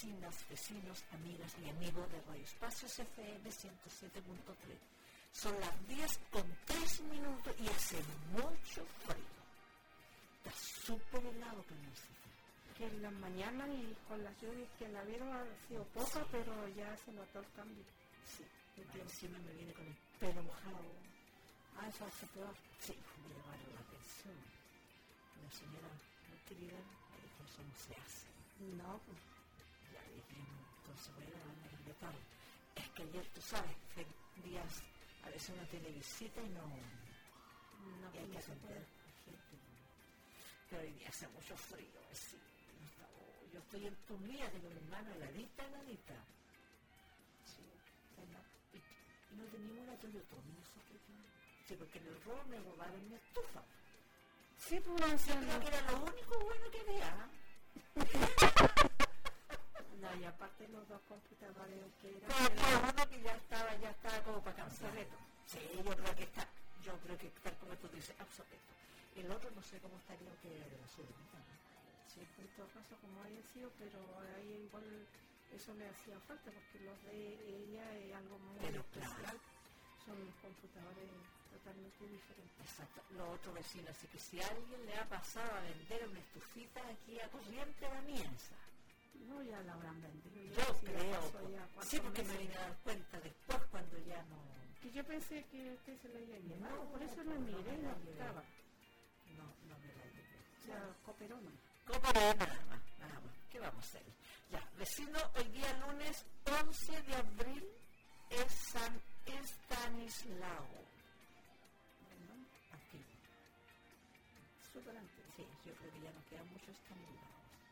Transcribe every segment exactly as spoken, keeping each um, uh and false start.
vecinas, vecinos, amigas y amigos de Radio Espacios F M ciento siete punto tres. Son las diez con tres minutos y hace mucho frío. Está súper helado, Carmencita. Que en las mañanas y con las lluvias que la vieron ha sido poca, sí, pero ya se notó el cambio. Sí, porque encima me viene con el pelo mojado. Ah, eso hace peor. Sí, me llamaron la atención. La señora muy querida me dijo, eso no se hace. No, pues. Ya dije, entonces voy a dar a invitar. Es que ayer, tú sabes, días, a veces una televisita y no... No, y hay que se atender a la gente. Pero hoy día hace mucho frío, sí. Yo estoy en tu mía, tengo mi mano heladita, heladita. Sí, y, y no teníamos la Toyotomi nosotros. Sí, porque en el robo me robaron mi estufa. Sí, pues no sé. Yo creo que era lo único bueno que había. No, y aparte los dos computadores que eran... Pero uno que ya estaba, ya estaba como para cansar. Obsoleto. Sí, yo creo que está, yo creo que tal como tú dices, obsoleto. El otro no sé cómo estaría que era de la sobrinita. Sí, en todo caso como haya sido, pero ahí igual eso le hacía falta porque los de ella es algo muy pero especial, claro, son computadores totalmente diferentes. Exacto, los otros vecinos, así que si a alguien le ha pasado a vender una estufita aquí a corriente, la mienza. No, ya la habrán vendido. Yo sí, creo, ya sí, porque me vine a dar cuenta después cuando ya no... Que yo pensé que usted se la había llevado, No, por eso no, la miré y no no la estaba. No, no me la llevé. O sea, cooperona. Cooperona, nada más, nada más. ¿Qué vamos a hacer? Ya, vecino, hoy día lunes once de abril es San Estanislao. Bueno, aquí. súper antes. Sí, yo creo que ya nos quedan muchos Estanislaos.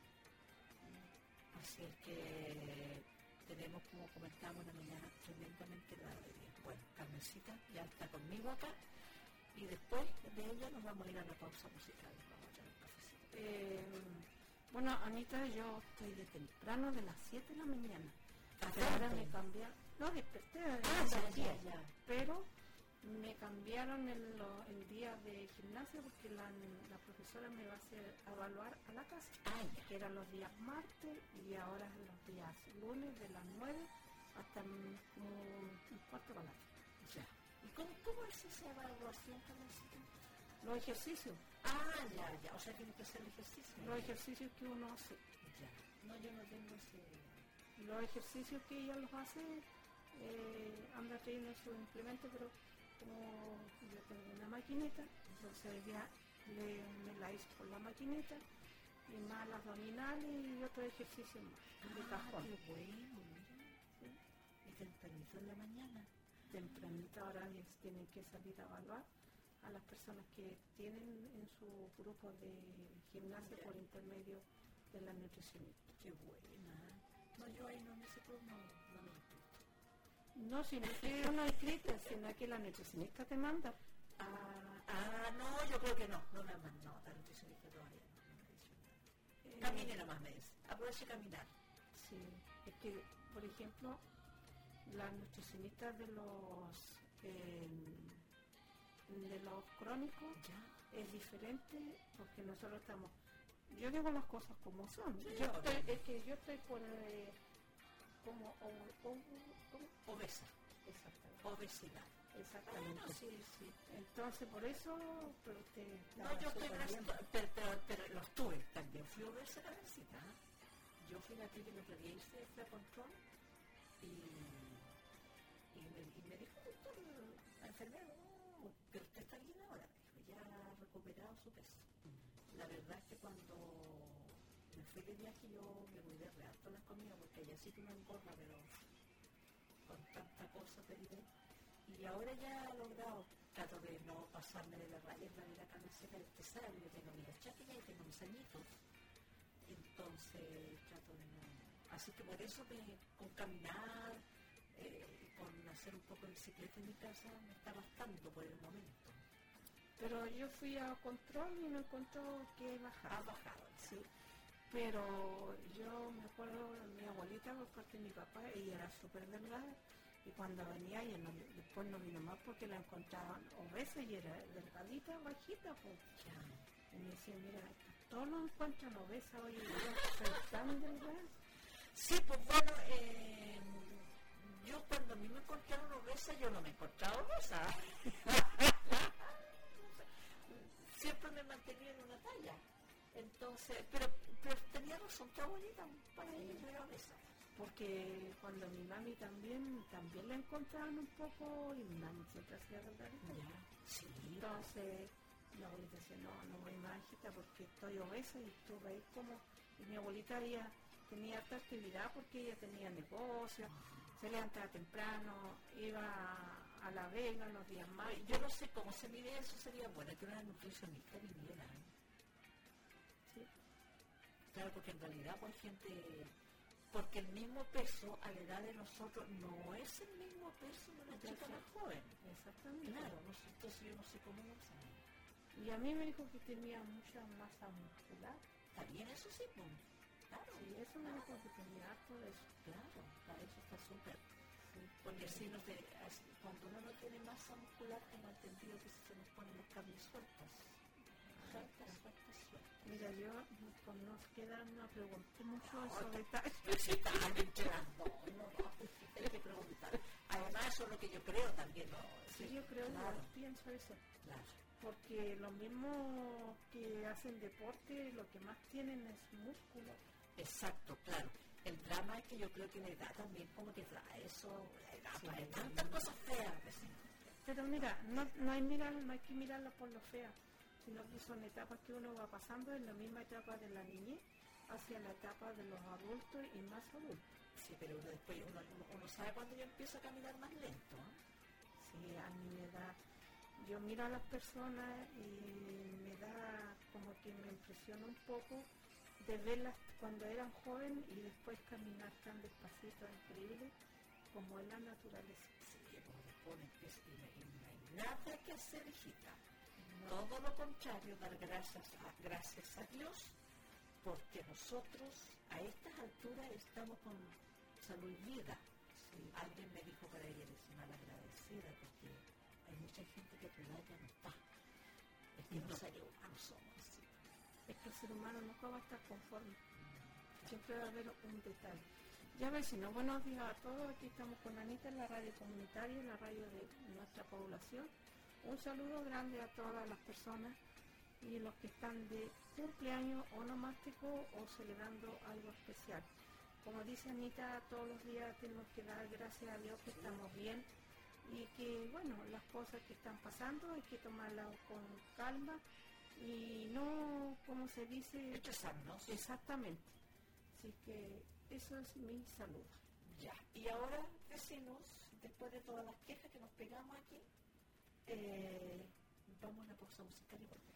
Así es que tenemos, como comentábamos en la mañana, tremendamente la de día. Bueno, Carmencita ya está conmigo acá y después de ella nos vamos a ir a la pausa musical. Vamos a echar un cafecito. Eh, bueno, Anita, yo estoy de temprano, de las siete de la mañana. Ahora me cambiaron, no desperté, ah, ya, ya, ya. pero me cambiaron el, el día de gimnasia porque la, la profesora me va a hacer evaluar a la casa, ah, que eran los días martes y ahora los días lunes de las nueve hasta como un cuarto para la ya. ¿Y cómo, cómo es esa evaluación, Carmencita? Los ejercicios. Ah, ya, ya, o sea, tiene que ser el ejercicio. Los ejercicios que uno hace. Ya, no, yo no tengo ese... Los ejercicios que ella los hace, eh, anda trayendo su implemento, pero como yo tengo una maquineta, entonces ya le, me la hizo por la maquineta, y más las abdominales y otros ejercicios más, ah, de cajón. Qué bueno, mira. ¿Sí? Y tempranito en la mañana. Tempranito ahora les tienen que salir a evaluar a las personas que tienen en su grupo de gimnasia por intermedio de la nutricionista. Qué buena. No, yo ahí no me sé cómo, no, no me inscrito. No, si no es una inscrita, sino que la nutricionista te manda. Ah, ah, no, yo creo que no, no me mandan, no, la nutricionista todavía no, no me dice nada. Eh, Camine nomás, me dice, aproveche caminar. Sí, es que, por ejemplo, la nutricionista de los eh, de los crónicos ya es diferente porque nosotros estamos, yo digo las cosas como son, sí, yo estoy, es que yo estoy por eh, como o, o, o, obesa, exactamente, obesidad. Exactamente. Ah, no, sí, sí. Entonces, por eso, pero usted no, yo estoy más, pero, pero, pero los tuve, también fui obesa, Carmencita. Yo fíjate que el otro día hice fue a control y, y, me, y me dijo, doctor, la enfermera, no, pero usted está bien ahora, me dijo, ya ha recuperado su peso. Mm. La verdad es que cuando me fui de viaje yo me cuidé re harto las comidas porque allá sí que me engorda, pero con tanta cosa te diré. Y ahora ya he logrado, trato de no pasarme de la raya en la vida Carmencita, usted sabe, yo tengo mis achaques y tengo mis añitos. Entonces trato de no... Así que por eso me, con caminar, eh, con hacer un poco de bicicleta en mi casa, me está bastando por el momento. Pero yo fui a control y me encontró que bajaba. Ha bajado, sí. Pero yo me acuerdo de mi abuelita por parte de mi papá, ella era súper delgada. Y cuando venía, ella no, después no vino más porque la encontraban obesa y era delgadita, bajita. Pues. Ya. Y me decía, mira, todos nos encuentran obesa hoy en día, soy tan delgada. Sí, pues bueno, eh, yo cuando a mí me encontraron obesa, yo no me encontraba obesa. Siempre me mantenía en una talla. Entonces, pero, pero tenía razón, está bonita para ella, yo era obesa. Porque cuando mi mami también, también la encontraban un poco, y mi mami siempre hacía delgadita. Sí. Entonces, mi abuelita decía, no, no voy más, hijita, porque estoy obesa, y estuve ahí como, y mi abuelita ella tenía harta actividad porque ella tenía negocio, uh-huh. se levantaba temprano, iba a, a La Vega los días más. Yo no sé cómo se mide eso, sería bueno que una nutricionista viviera. Sí. Claro, porque en realidad pues gente, porque el mismo peso a la edad de nosotros no es el mismo peso de una chica más joven. Exactamente. Claro, nosotros yo no sé cómo lo saben. Y a mí me dijo que tenía mucha masa muscular. Está bien, eso sí, pues. Claro. Sí, eso me dijo que tenía harto de eso. Claro, para eso está súper. Sí, porque si no te, cuando uno no tiene masa muscular, tengo entendido que se nos ponen los cables sueltas. Sueltas, sueltas, sueltas. Mira, yo pues, nos queda, no pregunté mucho no, eso. Pero si estás entrando, no, no, hay que preguntar. Además, eso es lo que yo creo también, ¿no? Sí, sí yo creo, claro. Yo pienso eso. Claro. Porque los mismos que hacen deporte, lo que más tienen es músculo. Exacto, claro. El drama es que yo creo que la edad también como que trae eso, la edad sí, trae tantas cosas feas. Pero mira, no, no, hay mirar, no hay que mirarla por lo fea, sino que son etapas que uno va pasando en la misma etapa de la niñez hacia la etapa de los adultos y más adultos. Sí, pero uno después uno, uno, uno sabe cuando yo empiezo a caminar más lento. ¿eh? Sí, a mi edad. Yo miro a las personas y me da como que me impresiona un poco de verlas cuando eran jóvenes y después caminar tan despacito, increíble, como es la naturaleza. Sí, como después empieza y no hay nada que hacer, hijita. No. Todo lo contrario, dar gracias a, gracias a Dios, porque nosotros a estas alturas estamos con salud y vida. Sí. Alguien me dijo que ella eres malagradecida porque hay mucha gente que tu edad ya no está. Es que no seres humanos somos así. Es que el ser humano nunca va a estar conforme. Siempre va a haber un detalle. Ya vecinos, buenos días a todos. Aquí estamos con Anita en la radio comunitaria, en la radio de nuestra población. Un saludo grande a todas las personas y los que están de cumpleaños onomástico o celebrando algo especial. Como dice Anita, todos los días tenemos que dar gracias a Dios que estamos bien y que, bueno, las cosas que están pasando hay que tomarlas con calma y no, como se dice, rechazarnos. Exactamente. Así que eso es mi salud. Ya. Y ahora, vecinos, después de todas las quejas que nos pegamos aquí, eh, vamos a una pausa musical y volvemos.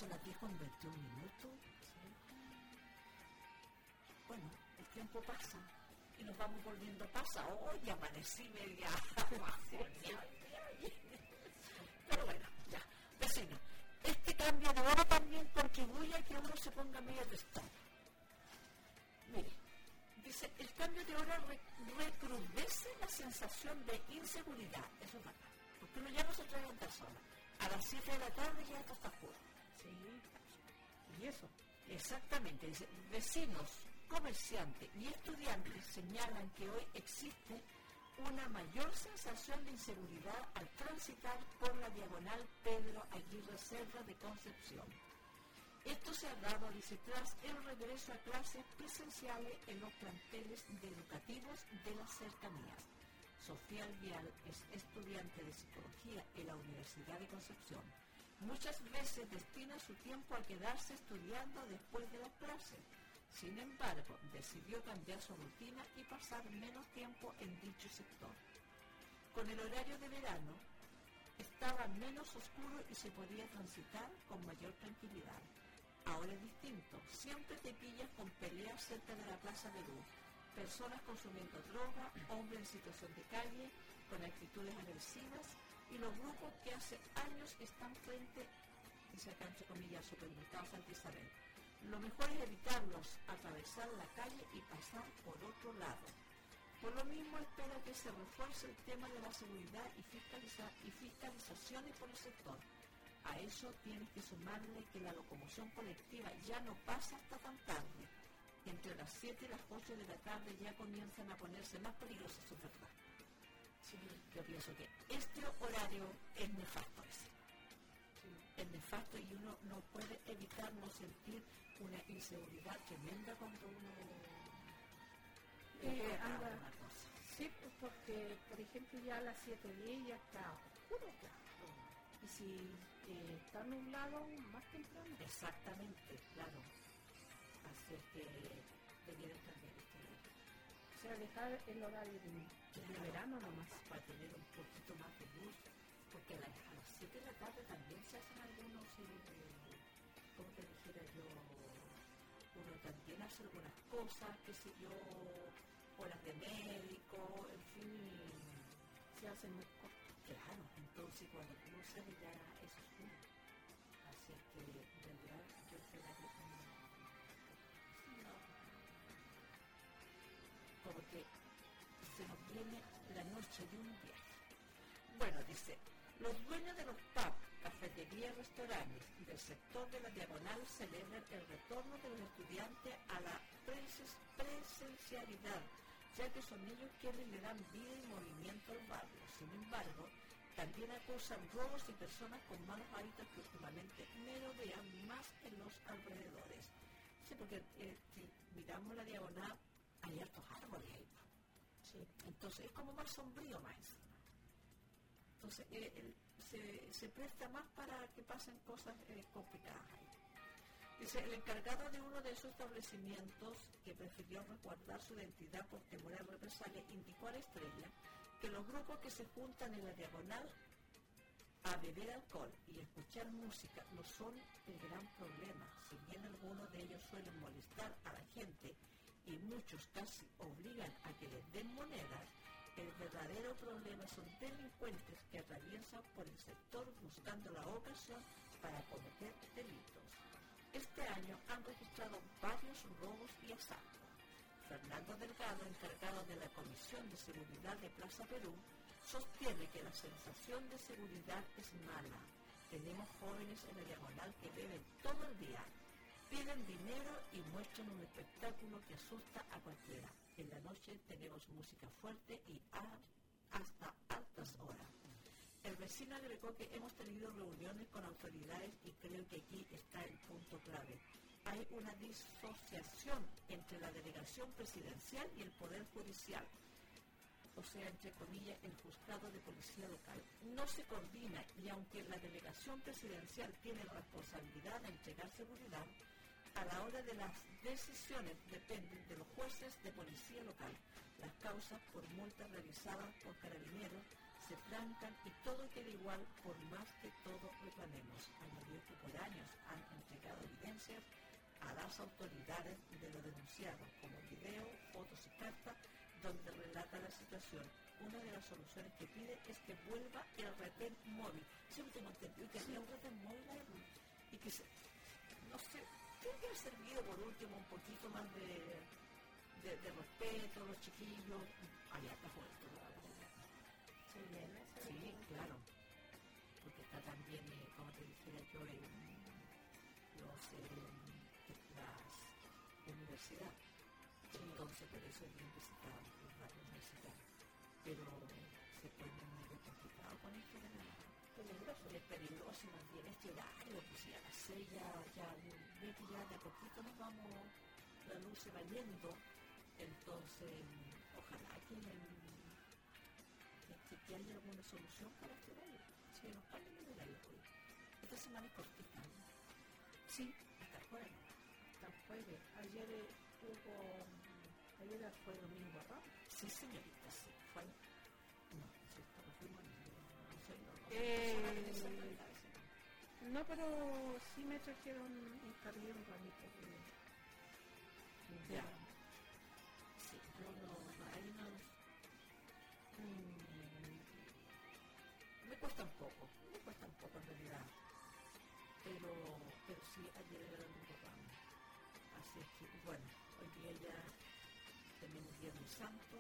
son las diez con veintiún minutos. ¿Sí? Bueno, el tiempo pasa y nos vamos volviendo a pasar. Hoy oh, amanecí media pero bueno, ya. Vecino, este cambio de hora también contribuye a que uno se ponga medio testado. Mire, dice, el cambio de hora re- recrudece la sensación de inseguridad. Eso es verdad. Porque uno ya no se trae en sola. A las siete de la tarde ya esto está oscuro. Sí. ¿Y eso? Exactamente. Dice, vecinos, comerciantes y estudiantes señalan que hoy existe una mayor sensación de inseguridad al transitar por la diagonal Pedro Aguirre Cerda de Concepción. Esto se ha dado, dice, tras el regreso a clases presenciales en los planteles educativos de las cercanías. Sofía Alvial es estudiante de psicología en la Universidad de Concepción. Muchas veces destina su tiempo a quedarse estudiando después de las clases. Sin embargo, decidió cambiar su rutina y pasar menos tiempo en dicho sector. Con el horario de verano, estaba menos oscuro y se podía transitar con mayor tranquilidad. Ahora es distinto, siempre te pillas con peleas cerca de la Plaza Perú, personas consumiendo droga, hombres en situación de calle, con actitudes agresivas, y los grupos que hace años están frente, dice acá entre comillas, supermercado Santa Isabel. Lo mejor es evitarlos, atravesar la calle y pasar por otro lado. Por lo mismo espera que se refuerce el tema de la seguridad y, fiscaliza- y fiscalizaciones por el sector. A eso tienes que sumarle que la locomoción colectiva ya no pasa hasta tan tarde. Entre las siete y las ocho de la tarde ya comienzan a ponerse más peligrosas, eso es verdad. Sí, yo pienso que este horario es nefasto ese. Sí. Es nefasto y uno no puede evitar no sentir una inseguridad tremenda cuando uno eh, anda una cosa. Sí, porque por ejemplo ya a las siete diez ya está oscuro, claro. Y si eh, está nublado, más temprano. Exactamente, claro. Así es que debieron cambiar este horario. O sea, dejar el horario de, de claro, verano nomás. Para tener un poquito más de luz, porque a las, a las siete de la tarde también se hacen algunos, eh, como te dijera yo, uno también hace algunas cosas, qué sé yo, horas de médico, en fin, se hacen muy cortas. Claro, entonces cuando uno sale ya es oscuro. Así es que, en realidad, yo esperaría que no. Como que se nos viene la noche de un viaje. Bueno, dice, los dueños de los pubs, cafeterías y restaurantes del sector de la diagonal celebran el retorno de los estudiantes a la presencialidad, ya que son ellos quienes le dan vida y movimiento al barrio. Sin embargo, también acusan robos y personas con malos hábitos que últimamente merodean más en los alrededores. Sí, porque eh, si miramos la diagonal, hay hartos árboles ahí. Sí. Entonces es como más sombrío más encima. Entonces eh, el, se, se presta más para que pasen cosas eh, complicadas ahí. Dice, el encargado de uno de esos establecimientos que prefirió resguardar su identidad por temor a represalias indicó a La Estrella que los grupos que se juntan en la diagonal a beber alcohol y escuchar música no son el gran problema. Si bien algunos de ellos suelen molestar a la gente y muchos casi obligan a que les den monedas, el verdadero problema son delincuentes que atraviesan por el sector buscando la ocasión para cometer delitos. Este año han registrado varios robos y asaltos. Fernando Delgado, encargado de la Comisión de Seguridad de Plaza Perú, sostiene que la sensación de seguridad es mala. Tenemos jóvenes en la diagonal que beben todo el día, piden dinero y muestran un espectáculo que asusta a cualquiera. En la noche tenemos música fuerte y a, hasta altas horas. El vecino agregó que hemos tenido reuniones con autoridades y creo que aquí está el punto clave. Hay una disociación entre la delegación presidencial y el poder judicial, o sea, entre comillas, el juzgado de policía local. No se coordina y aunque la delegación presidencial tiene la responsabilidad de entregar seguridad, a la hora de las decisiones dependen de los jueces de policía local. Las causas por multas realizadas por carabineros se trancan y todo queda igual por más que todos reclamemos. Añadió que por años han entregado evidencias a las autoridades de lo denunciado, como video, fotos y cartas, donde relata la situación. Una de las soluciones que pide es que vuelva el retén móvil. Siempre tengo entendido que había un retén móvil ahí, y que se, no sé, tiene que haber servido por último un poquito más de, de, de respeto a los chiquillos. Allá está puesto la verdad. Sí, claro. Porque está también, eh, como te dijera yo, en los, eh, las universidades. Entonces, por eso es bien visitado, los barrios universitarios. Pero se pone medio complicado con esto de la peligroso, es peligroso más bien este horario, pues ya a las seis ya, ya, ve que ya de a poquito nos vamos, la luz se va yendo, entonces ojalá que, que, que haya alguna solución para este horario, si nos cambien el horario hoy. Esta semana es cortita, ¿no? Sí, hasta el jueves. Hasta el jueves. Ayer hubo, ayer fue domingo, ¿no? Sí, señorita, sí, fue. No, sí, no fuimos, no sé, no, no. Eh, no, pero sí me trajeron un carril un ramito de... Ya. Sí, no, no, no, hay unos... Mmm, me cuesta un poco, me cuesta un poco en realidad. Pero, pero sí, ayer era un programa. Así es que, bueno, hoy día ya tenemos Viernes Santo.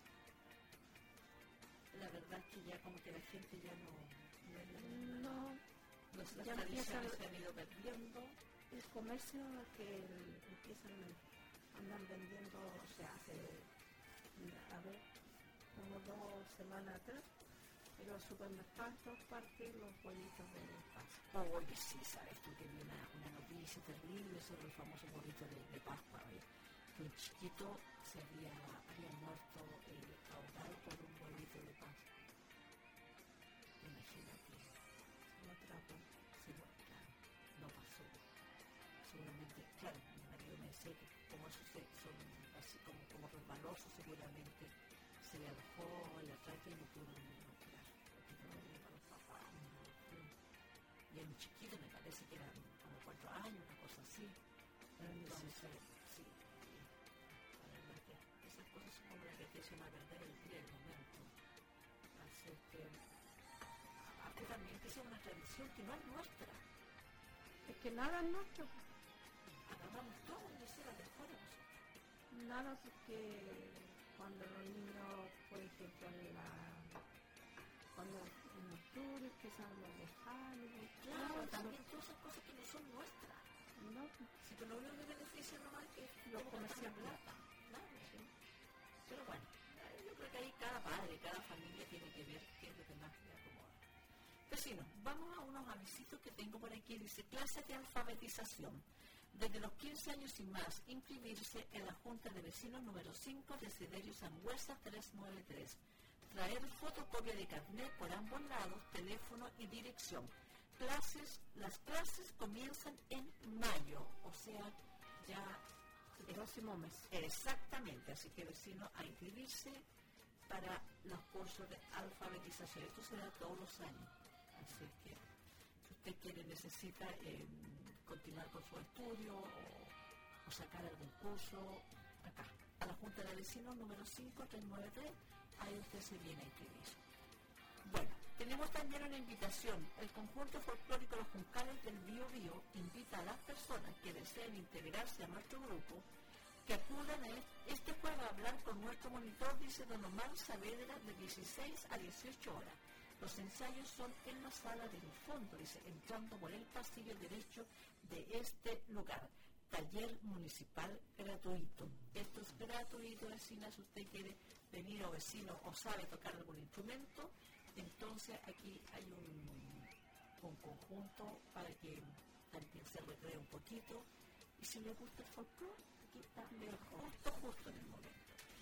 La verdad es que ya como que la gente ya no... No, no las ya tradiciones empieza, se han ido perdiendo. el comercio que el, empiezan, andan vendiendo, o sea, hace, a ver, como dos semanas atrás, pero los supermercados en todas partes, los pollitos de Pascua. Oye, sí, sabes tú que vi una, una noticia terrible sobre el famoso pollito de, de Pascua, ¿eh? Que un chiquito se había, había muerto eh, ahogado por un pollito de Pascua. Imagínate, Lo atrapan. sí, bueno, claro, no pasó. Seguramente, claro, mi marido me decía que como esos son así como, como resbalosos, seguramente se le alojó en la tráquea y no pudo inocular. Porque no lo para los papás, no, no. Y era un chiquito, me parece que eran como cuatro años, una cosa así. Entonces, sí, la verdad que esas cosas son como las que te echan a perder el pie el momento. Así que, aparte también que sea una tradición que no es nuestra. Es que nada es nuestro. Agarramos todo y se la dejó de nosotros. Nada, porque cuando los niños, por ejemplo, en la, cuando en octubre empiezan los de Halloween, Claro, todo también eso, todas esas cosas que no son nuestras. no, Si que lo único que beneficia nomás es que Los como comerciantes. gastan plata. Claro, sí. Pero bueno, yo creo que ahí cada padre, cada familia tiene que ver qué es lo que más le acomoda. Vecinos, vamos a unos avisitos que tengo por aquí. Dice, clases de alfabetización. Desde los quince años y más, inscribirse en la Junta de Vecinos número cinco de Desiderio Sangüesa trescientos noventa y tres. Traer fotocopia de carnet por ambos lados, teléfono y dirección. Clases, las clases comienzan en mayo, o sea, ya el próximo mes. exactamente, así que vecinos a inscribirse para los cursos de alfabetización. Esto se da todos los años, así que si usted quiere, necesita eh, continuar con su estudio o, o sacar algún curso, acá, a la Junta de Vecinos número cinco trescientos noventa y tres, ahí usted se viene a inscribir. Bueno, tenemos también una invitación. El conjunto folclórico Los Juncales del Bío Bío invita a las personas que deseen integrarse a nuestro grupo que acudan a este jueves a hablar con nuestro monitor, dice don Omar Saavedra, de dieciséis a dieciocho horas. Los ensayos son en la sala del fondo, dice, entrando por el pasillo derecho de este lugar. Taller municipal gratuito. Esto es gratuito, vecina, si usted quiere venir o vecino o sabe tocar algún instrumento. Entonces aquí hay un, un conjunto para que también se recree un poquito. Y si le gusta el folclore, aquí está justo, justo en el momento.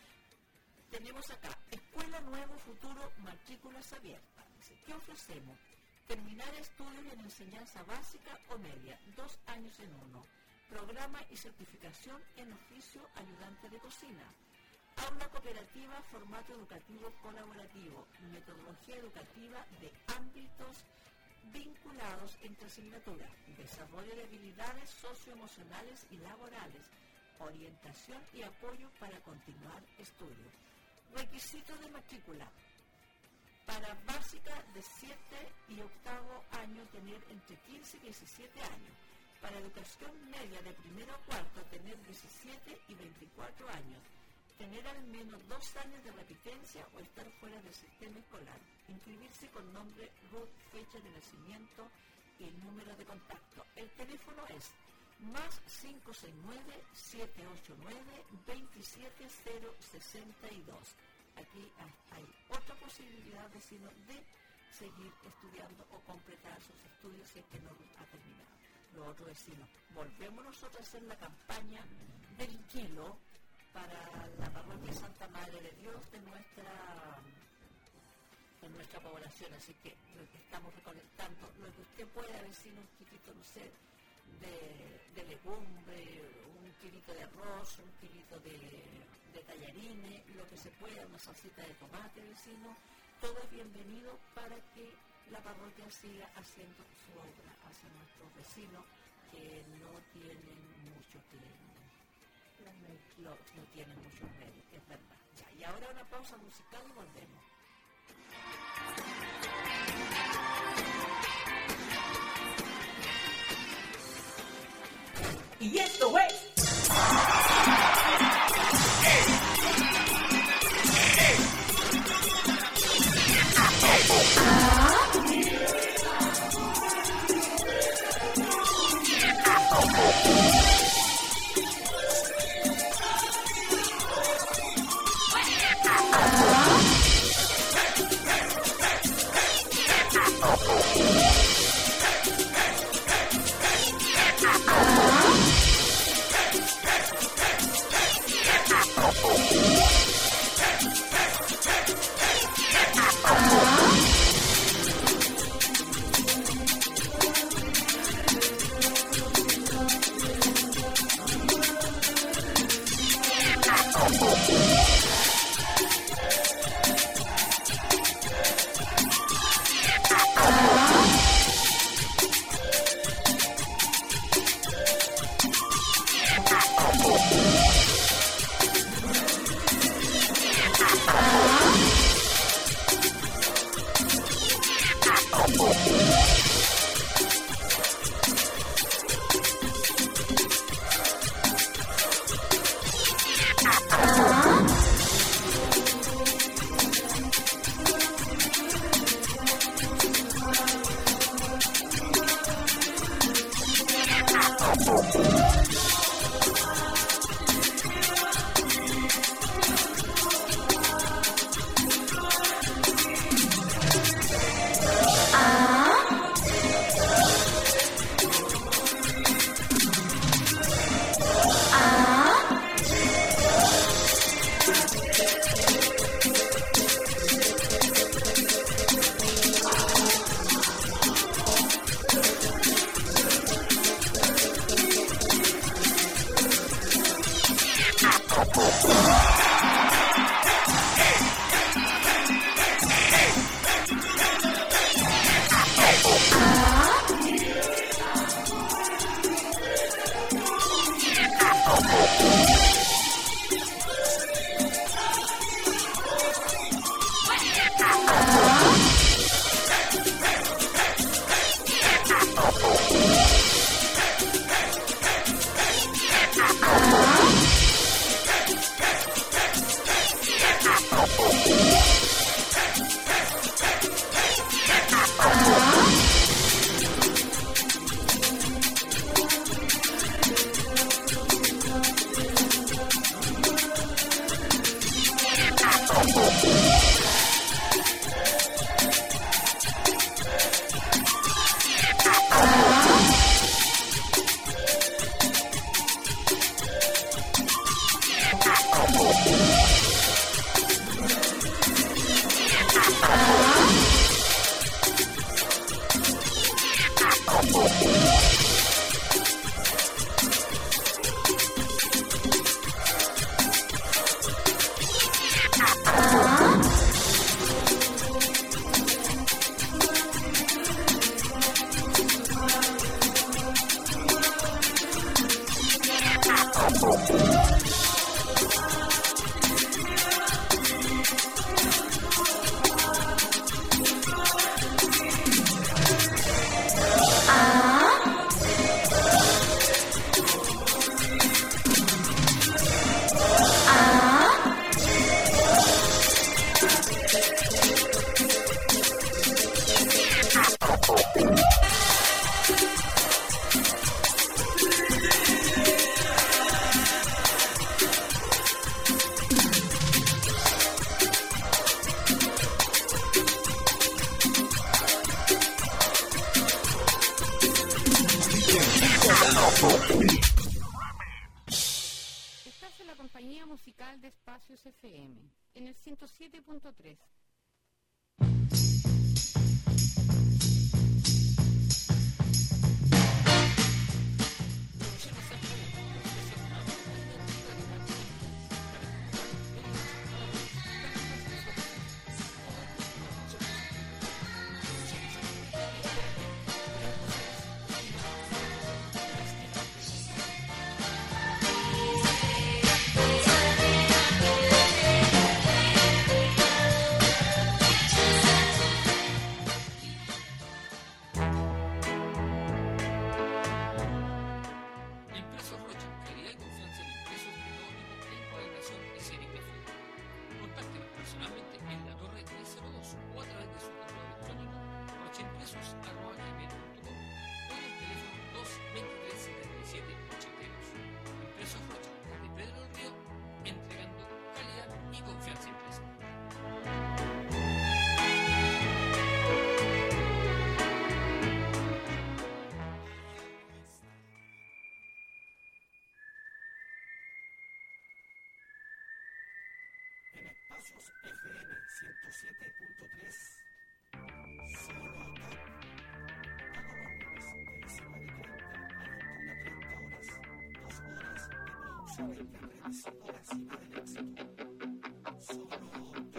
Tenemos acá, Escuela Nuevo Futuro, matrículas abiertas. Dice, ¿qué ofrecemos? Terminar estudios en enseñanza básica o media, dos años en uno. Programa y certificación en oficio ayudante de cocina. Aula cooperativa, formato educativo colaborativo, metodología educativa de ámbitos vinculados entre asignaturas, desarrollo de habilidades socioemocionales y laborales, orientación y apoyo para continuar estudios. Requisitos de matrícula. Para básica de siete y octavo año tener entre quince y diecisiete años. Para educación media de primero a cuarto tener diecisiete y veinticuatro años. Tener al menos dos años de repitencia o estar fuera del sistema escolar. Inscribirse con nombre, R U T, fecha de nacimiento y el número de contacto. El teléfono es más cinco seis nueve, siete ocho nueve, dos siete cero seis dos. Aquí hay otra posibilidad, vecino, de seguir estudiando o completar sus estudios si es que no ha terminado. Lo otro, vecino, volvemos nosotros a hacer la campaña del kilo para la parroquia Santa Madre de Dios de nuestra de nuestra población, así que estamos recolectando lo que usted pueda, vecino, un kilito, no sé, de, de legumbre, un kilito de arroz, un kilito de, de tallarines, lo que se pueda, una salsita de tomate, vecino, todo es bienvenido para que la parroquia siga haciendo su obra hacia nuestros vecinos que no tienen mucho que no, no tienen muchos medios, es verdad. Ya, y ahora una pausa musical y volvemos. Y esto es Ah. Estás en la compañía musical de Espacios F M, en el ciento siete punto tres. Espacios F M ciento siete punto tres. Solo acá. Todos los lunes de diecinueve treinta a veintiuna treinta horas. Dos horas de producción entretenida por la cima del éxito. Solo acá.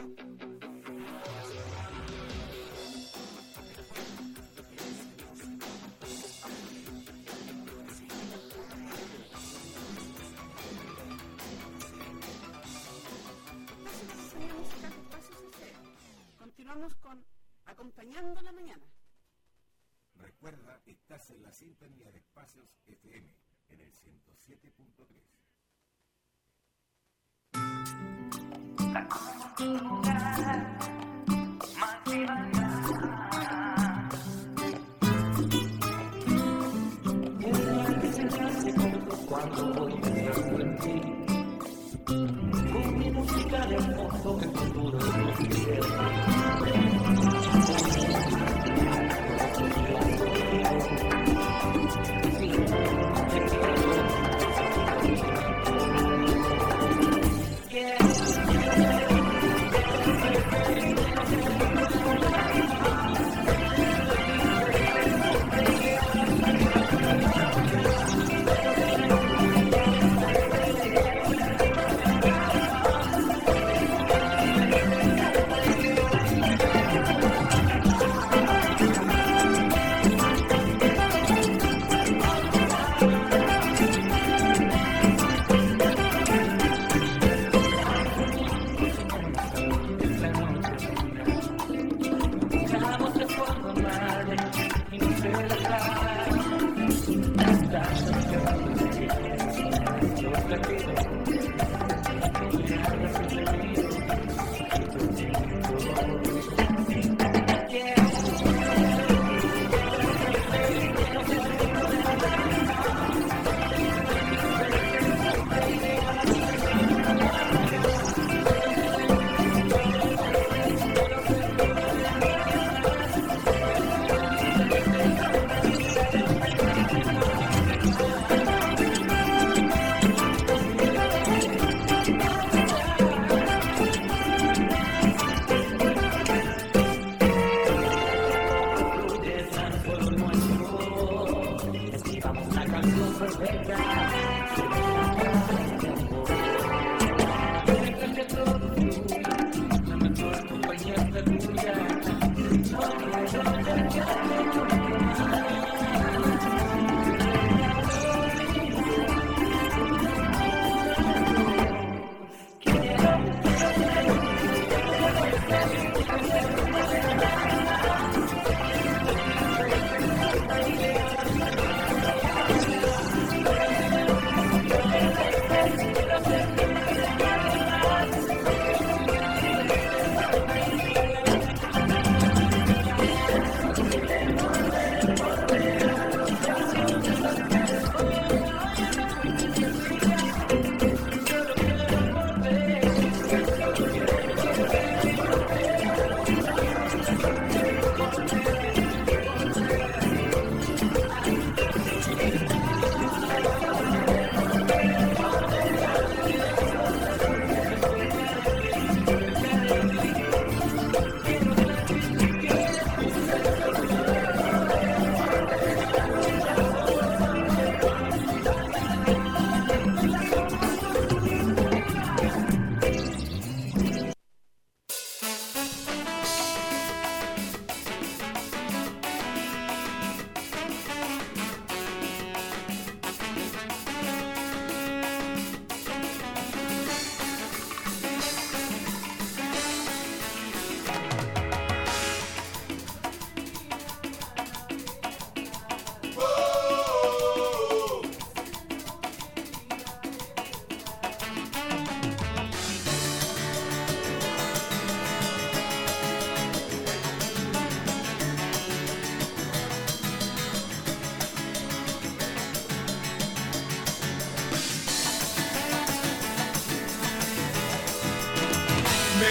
Continuamos con Acompañando la Mañana. Recuerda, estás en la sintonía de Espacios F M en el ciento siete punto tres. Cuando voy pensando en ti, con mi música de fondo, el futuro es lo que quiero.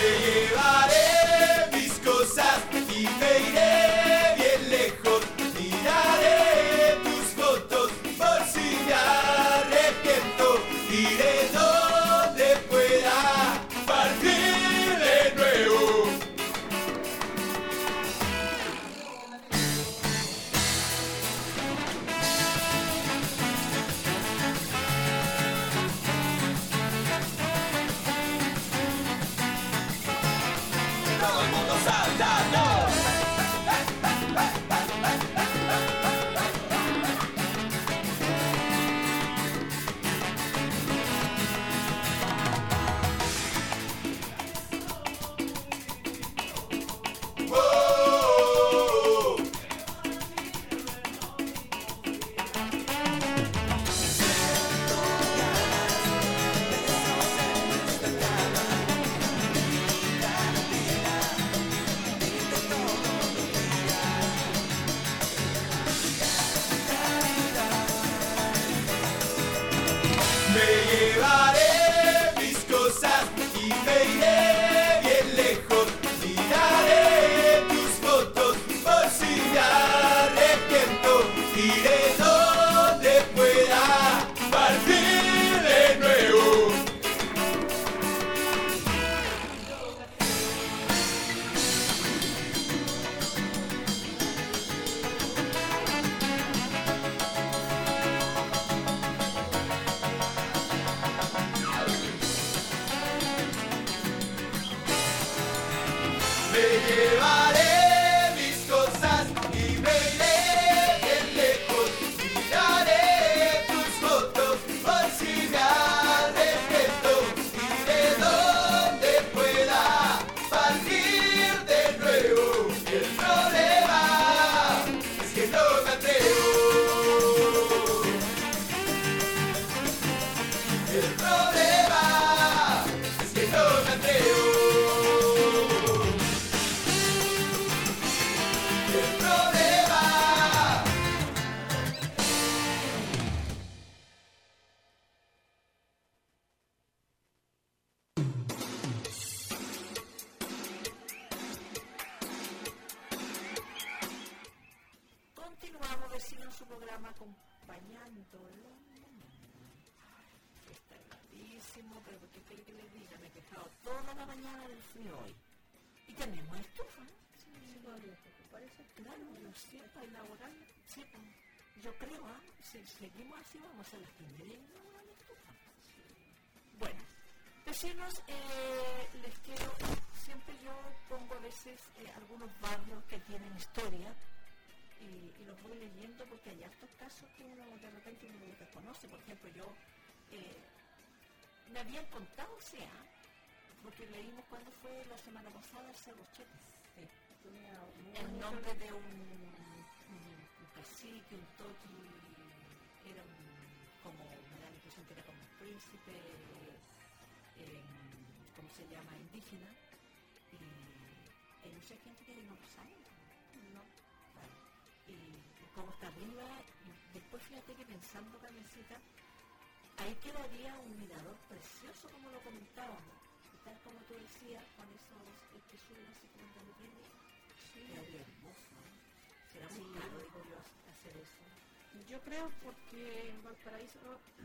llevaré mis cosas y me iré bien lejos. Miraré tus fotos por si me arrepiento. Iré donde pueda partir de nuevo. Todo el mundo saltando. ¡Oh! Me llevaré mis cosas y me iré bien lejos. Miraré tus fotos por si me arrepiento. Iré donde pueda partir de nuevo. Me llevaré mis cosas y me iré bien lejos. Miraré tus fotos por si me arrepiento. Iré donde pueda partir de nuevo. Y el problema es que no me atrevo. El problema es que no me atrevo. El problema. Continuamos, vecinos, en su programa acompañándolo. Está heladísimo, pero ¿qué quiere que les diga? Me he quejado toda la mañana del frío hoy. Y tenemos estufa, ¿no? Sí, todavía te parece Claro, lo siento, laboral. sí, pues, yo creo, ¿ah? Si seguimos así, vamos a las primeras y no a la estufa. Bueno, vecinos, eh, les quiero, siempre yo pongo a veces eh, algunos barrios que tienen historia y, y los voy leyendo porque hay hartos casos que uno de repente uno los desconoce. Por ejemplo, yo eh, me habían contado, o sea, porque leímos cuando fue la semana pasada el Cerro Chetes. Sí. El nombre de un, un, un cacique, un toti, era un, como, me da la impresión que era como un príncipe, eh, ¿cómo se llama? Indígena. Y hay mucha gente que no lo sabe. No. Claro. Y, y como está arriba, y después fíjate que pensando, Carmencita, ahí quedaría un mirador precioso como lo comentábamos. Y tal como tú decías, con esos espisuras así como de línea. Quedaría hermoso, ¿no? Será muy Sí. caro, digo yo, hacer eso. Yo creo porque en Valparaíso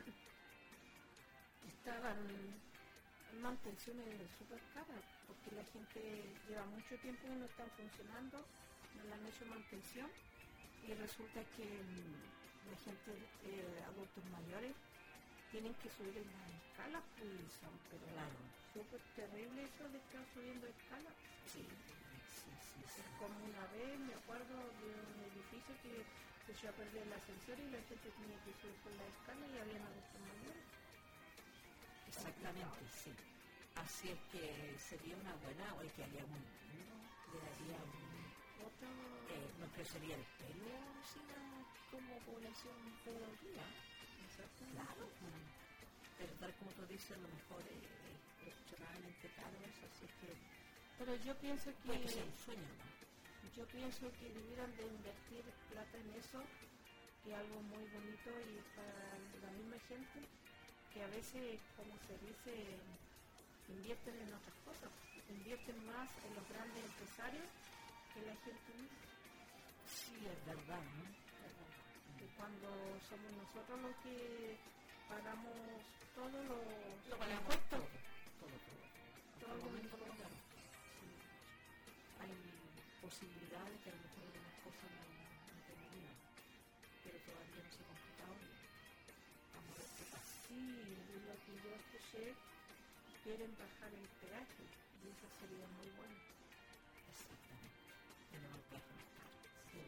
estaban mantenciones súper caras, porque la gente lleva mucho tiempo y no están funcionando, no le han hecho mantención y resulta que mm, la gente, eh, adultos mayores, tienen que subir en las escalas, pues son, pero Claro. súper terrible eso de estar subiendo escalas. Sí, sí, sí, sí. Como una vez me acuerdo de un edificio que se echó a perder el ascensor y la gente tenía que subir por la escala y había adultos mayores. Exactamente, sí. Así es que sería una buena, o el que haya un, le daría un, Otro, eh, nos crecería el pelo, sino como población todo el día. Claro, mm. Pero tal como tú dices, a lo mejor es eh, extremadamente caro eso, así es que pero yo pienso que puede que sea un sueño, ¿no? yo pienso que debieran de invertir plata en eso, que es algo muy bonito y para la misma gente, que a veces, como se dice, invierten en otras cosas, invierten más en los grandes empresarios que la gente misma. Sí, es verdad, ¿no? Que cuando somos nosotros los que pagamos todos los Lo pagamos impuestos, todo, todo, todo. todo Hasta el lo momento que lo pagamos. Sí. Hay posibilidades que a lo mejor algunas cosas no, no terminan, pero todavía no se ha completado bien. Vamos a ver qué pasa. sí, lo que yo escuché, quieren bajar el peaje, y eso sería muy bueno. Exactamente. Tenemos el peaje más caro. Sí.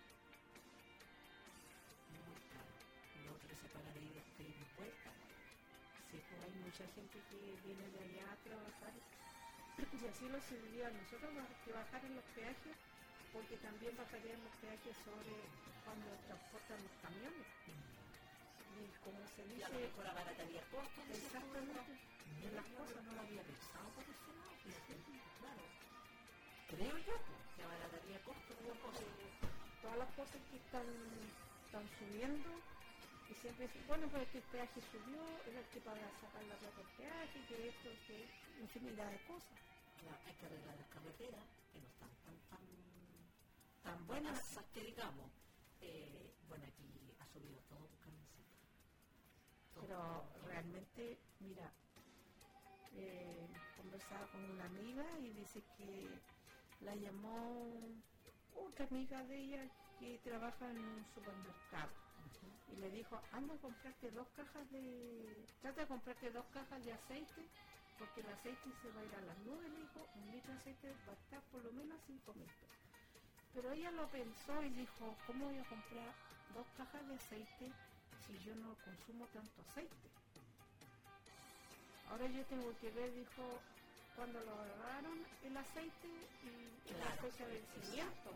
Muy caro. Lo otro que se paga de ida de ida y vuelta. Sí, pues hay mucha gente que viene de allá a trabajar y así lo serviría a nosotros que bajaran los peajes, porque también bajarían los peajes sobre cuando transportan los camiones. Y como se Y a lo dice, mejor abarataría costos. exactamente, De las cosas no lo había pensado por ese lado, fíjate. Claro. Creo yo pues, que abarataría costos de las cosas. todas las cosas que están, están subiendo, y siempre dicen, bueno, pues que el peaje subió, era el que para sacar la plata del peaje, que esto, que infinidad de cosas. Claro, hay que arreglar las carreteras, que no están tan, tan, tan buenas, que digamos. Eh, bueno, aquí ha subido todo, Carmencita. Todo, Pero todo, todo. realmente, mira, eh, conversaba con una amiga y dice que la llamó otra amiga de ella que trabaja en un supermercado y le dijo, anda a comprarte dos cajas de, trata de comprarte dos cajas de aceite porque el aceite se va a ir a las nubes, le dijo, un litro de aceite va a estar por lo menos cinco mil pesos. Pero ella lo pensó y dijo, ¿cómo voy a comprar dos cajas de aceite si yo no consumo tanto aceite? Ahora yo tengo que ver, dijo, cuando lo agarraron el aceite y la Claro, fecha de vencimiento.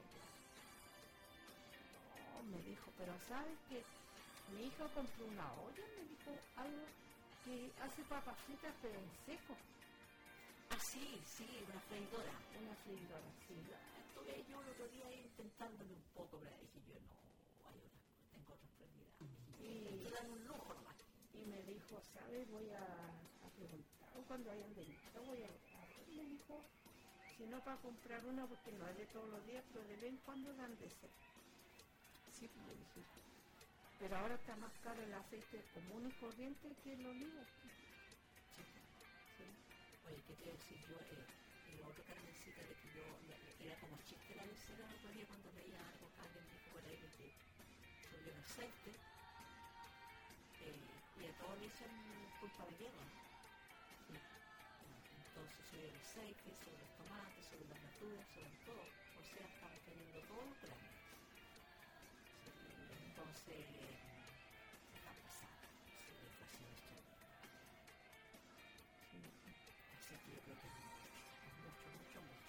No, me dijo, pero ¿sabes qué? Mi hija compró una olla, me dijo, algo que hace papas fritas pero en seco. Ah, sí, sí, una freidora. Una freidora, sí. Estuve yo el otro día ahí intentándome un poco, pero dije yo, no, hay otras, tengo otras prioridades. Y, Te dan un lujo nomás. y me dijo, ¿sabes? Voy a, a preguntar cuando hayan venido, voy a, a ver, me dijo, si no para comprar una, porque no es de todos los días, pero de vez en cuando dan de ser. Sí, me dije. Pero ahora está más caro el aceite común y corriente que el olivo. Sí. Sí. Oye, ¿qué te iba a decir yo? Eh, el otro Carmencita de que yo, era como chiste la lecera el otro día cuando veía algo que alguien dijo por ahí de que subió el aceite, eh, y a todos le echan culpa de guerra. Sí. Entonces sobre el aceite, sobre los tomates, sobre las verduras, sobre todo. O sea, estamos teniendo todos los granos. Sí. Entonces, se está pasando. Sí, la inflación es tremenda. Sí. Así que yo creo que es mucho, mucho, mucho.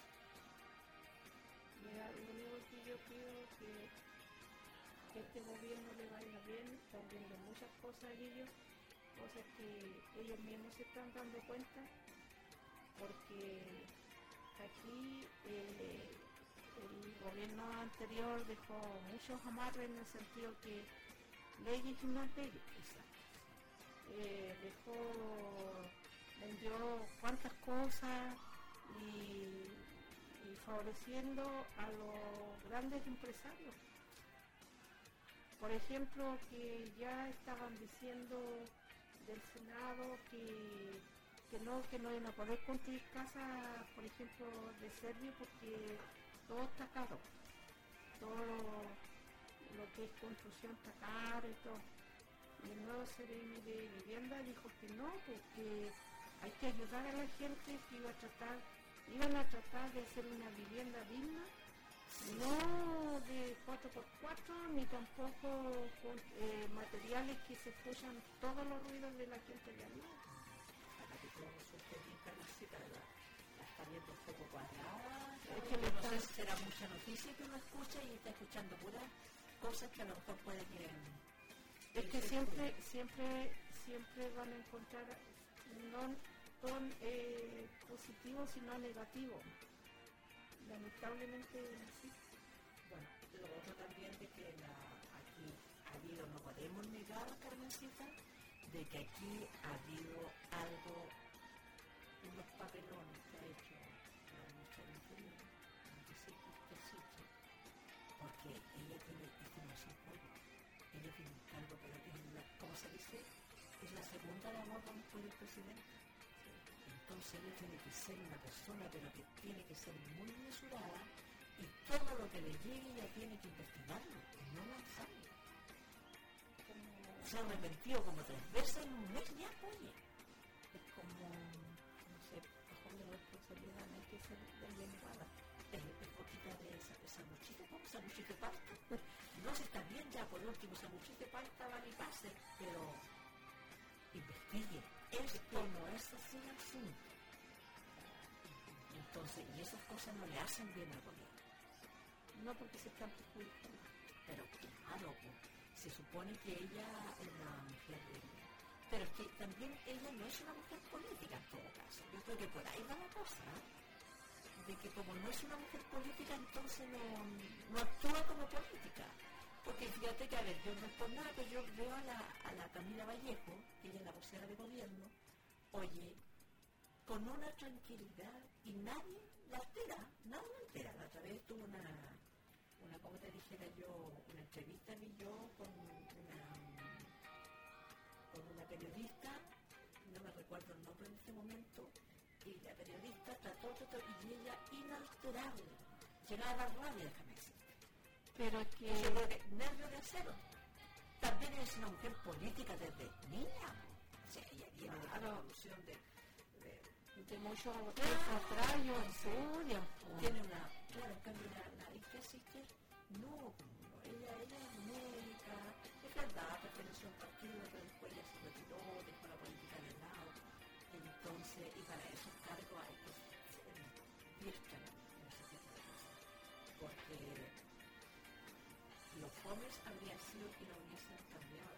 Mira, lo único que yo pido es que, que este gobierno le vaya bien, están viendo muchas cosas ellos, cosas que ellos mismos se están dando cuenta, porque aquí eh, el gobierno anterior dejó muchos amarres en el sentido que leyes y más leyes, eh, dejó, vendió cuantas cosas y, y favoreciendo a los grandes empresarios. Por ejemplo, que ya estaban diciendo del Senado que que no, que no iban a poder construir casas, por ejemplo, de Serbia porque todo está caro. Todo lo, lo que es construcción está caro y todo. Y el nuevo C R M de vivienda dijo que no, porque hay que ayudar a la gente que iba a tratar, iban a tratar de hacer una vivienda digna, no de cuatro por cuatro, ni tampoco con eh, materiales que se escuchan todos los ruidos de la gente de arriba. Que todo resulte bien Carmencita, ¿verdad? La está viendo un poco cuadrada. Es que no le sé están- si será mucha noticia que uno escucha y está escuchando puras cosas que a lo mejor puede que... Es que siempre, siempre, siempre van a encontrar no son eh, positivos sino negativos. Lamentablemente es así. Bueno, lo otro también de que la, aquí ha habido, no podemos negar, Carmencita, de que aquí ha habido algo los papelones que ha hecho la ministra del Interior, que sí, que sí, porque ella tiene, este no es un juego, ella tiene un cargo, pero es la, como se dice, es la segunda labor después del presidente. Entonces ella tiene que ser una persona, pero que tiene que ser muy mesurada, y todo lo que le llegue ella tiene que investigarlo, y no lanzarlo. Se ha arrepentido como tres veces en un mes ya, oye. Es como, no sé, bajo de responsabilidad, no hay que ser deslenguada. Es, es poquita de esa, esa muchita, ¿cómo esa muchita palta? No se está bien ya, por último, esa muchita palta vale y pase, pero investigue. Esto no es así el asunto. Entonces, y esas cosas no le hacen bien al gobierno. No porque se están perjudicando. Pero claro, se supone que ella es una mujer de... Pero es que también ella no es una mujer política en todo caso. Yo creo que por ahí va la cosa, ¿eh? De que como no es una mujer política, entonces no, no actúa como política. Porque fíjate que, a ver, yo no es por nada, pero yo veo a la, a la Camila Vallejo, que ella es la vocera de gobierno, oye, con una tranquilidad, y nadie la altera, nadie la altera. La otra vez tuve una, una, como te dijera yo, una entrevista vi yo con una, con una periodista, no me recuerdo el nombre en este momento, y la periodista trató, trató, y ella inalterable, llegaba a dar rabia, déjame decir. Pero que... Yo creo que nervio de acero. También es una mujer política desde niña. O sea, ella viene de la revolución de... de, de mucho tiempo atrás, yo estudia. Tiene una... Claro, en cambio, la, la hija sí que... No, no, ella, ella es médica. Es verdad, perteneció a un partido, pero después ella se retiró, dejó la política de lado. Entonces, y para esos cargos hay que ser diestra en ese tipo de cosas. Porque... los jóvenes habría sido que lo hubiesen cambiado,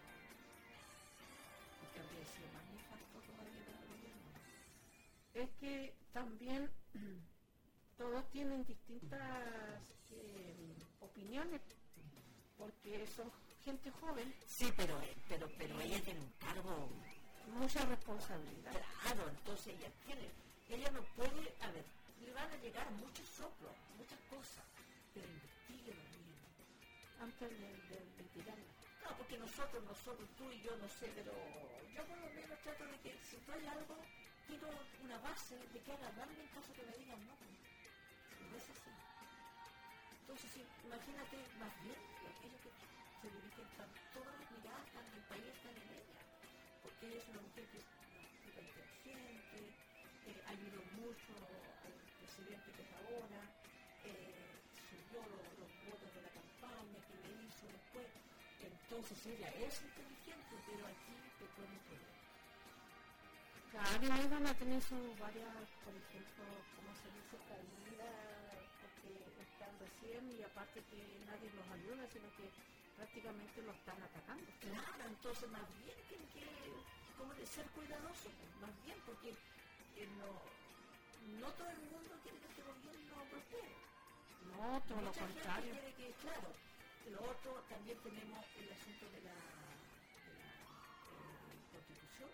porque habría sido más nefasto todavía para el gobierno. Es que también todos tienen distintas eh, opiniones, porque son gente joven. Sí, pero, pero, pero ella tiene un cargo, mucha responsabilidad. Claro, entonces ella tiene, ella no puede, a ver, le van a llegar muchos soplos, muchas cosas, pero investigue lo mismo. Antes de, de, de tirarla. No, porque nosotros, nosotros, tú y yo, no sé, pero yo por lo menos trato de que si tú hay algo, tengo una base de que haga darme en caso que me digan no. No es así. Entonces, sí, imagínate más bien aquellos que se dirigen, están todas las miradas están del país, están en ella. Porque ella es una mujer que es súper inteligente, eh, ayudó mucho al presidente que es ahora, eh, subió los, los votos de la campaña que le hizo después. Entonces ella es inteligente, pero aquí te pueden poner. Claro, y ahí van a tener sus varias, por ejemplo, como se dice, caídas, porque están recién y aparte que nadie los ayuda, sino que prácticamente los están atacando. Claro, entonces más bien tienen que, como de ser cuidadosos, más bien, porque eh, no, no todo el mundo quiere que este gobierno prospere. No, todo lo Mucha contrario. gente quiere que, claro, lo otro también tenemos el asunto de la, de la eh, constitución,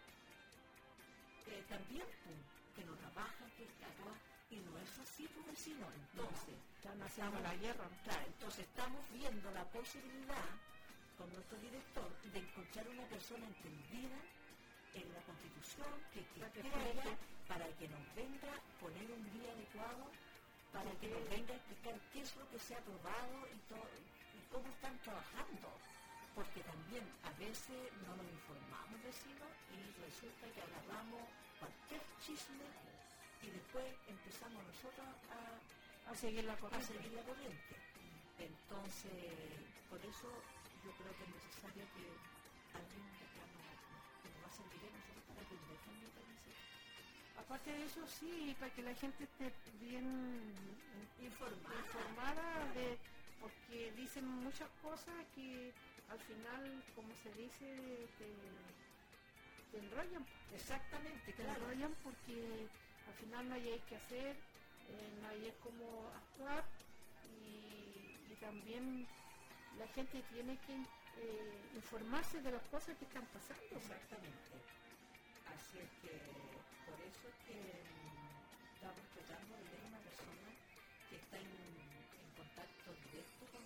eh, también pum, que no trabaja, que está acá, y no es así tu vecino. Entonces, Están haciendo la guerra. claro, entonces estamos viendo la posibilidad con nuestro director de encontrar una persona entendida en la constitución que, que crea para que nos venga a poner un día adecuado, para que nos venga a explicar qué es lo que se ha aprobado y, todo, y cómo están trabajando. Porque también a veces no nos informamos vecinos y resulta que agarramos cualquier chisme y después empezamos nosotros a, A seguir la a corriente. seguir la corriente. Entonces, por eso yo creo que es necesario que alguien de acá nos, que nos va a servir a nosotros para que nos dejen de conocer. Aparte de eso, sí, para que la gente esté bien Informada. informada, de, porque dicen muchas cosas que al final, como se dice, te, te enrollan. Exactamente, Te claro. enrollan porque al final no hay que hacer, eh, no hay cómo actuar y, y también la gente tiene que eh, informarse de las cosas que están pasando. Exactamente. Así es que, por eso es que mm, estamos tratando de ver una persona que está en, en contacto directo con,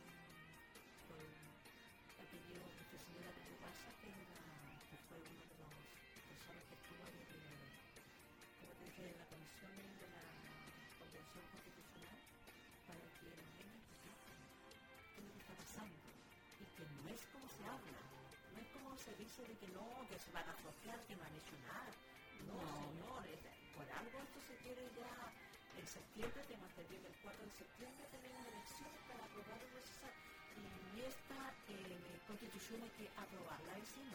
con el apellido de esta señora que tú pasa, que, era, que fue una de las personas que estuvo ahí de, como te dije, de la comisión de la Convención Constitucional para que nos vengan a explicar qué es lo que está pasando y que no es como se habla. No es como se dice de que no, que se van a flojear, que no han hecho nada. No, no, señores, por algo esto se quiere ya en septiembre, tengo entendido que el cuatro de septiembre tenemos elecciones para aprobar lo necesario. Y esta eh, constitución hay que aprobarla, y si no,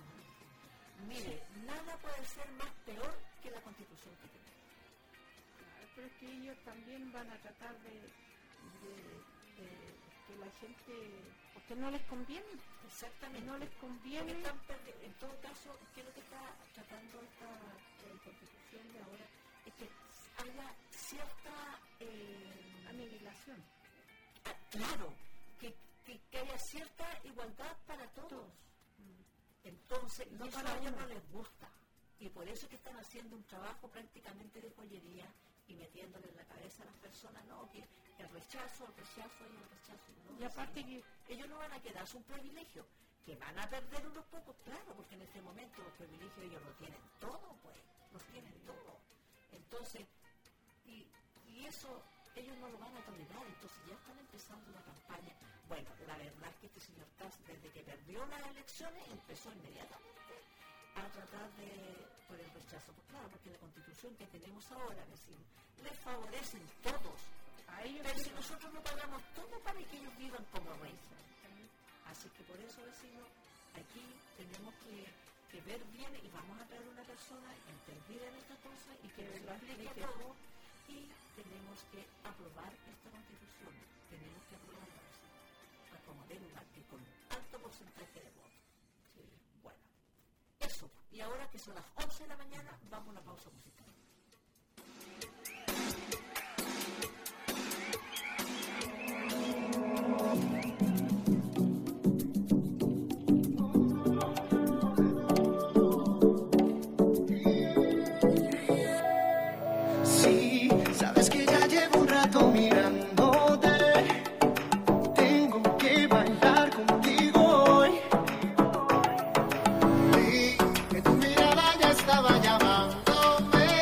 mire, nada puede ser más peor que la constitución que tenemos. Claro, pero es que ellos también van a tratar de, de, de que la gente, porque no les conviene. Exactamente. No les conviene. Están perdi- en todo caso, ¿qué es lo que está tratando esta eh, constitución de ahora? Es que haya cierta eh, aniquilación. ah, claro, que, que, que haya cierta igualdad para todos. Todos. Entonces, No y eso para a ellos uno. no les gusta. Y por eso es que están haciendo un trabajo prácticamente de joyería y metiéndole en la cabeza a las personas, no, que el rechazo, el rechazo y el rechazo. No, Y aparte sí. que Ellos no van a quedarse un privilegio, que van a perder unos pocos, claro, porque en este momento los privilegios ellos lo tienen todo, pues, los tienen todo. Entonces, y, y eso ellos no lo van a tolerar, entonces ya están empezando la campaña. Bueno, la verdad es que este señor Kass, desde que perdió las elecciones, empezó inmediatamente a tratar de, por el rechazo, pues claro, porque la constitución que tenemos ahora, vecinos, les favorecen todos. a ellos Pero sí- si nosotros no pagamos todo para que ellos vivan como reyes. Así que por eso, vecinos, aquí tenemos que, que ver bien y vamos a traer una persona entendida en esta cosa y que nos lo explique todo. Y tenemos que aprobar esta constitución. Tenemos que aprobarla, vecinos, a como dé lugar, que con alto porcentaje de votos. Bueno, eso. Y ahora que son las once de la mañana, vamos a una pausa musical. Sí, sabes que ya llevo un rato mirándote. Tengo que bailar contigo hoy. Vi que tu mirada ya estaba llamándome.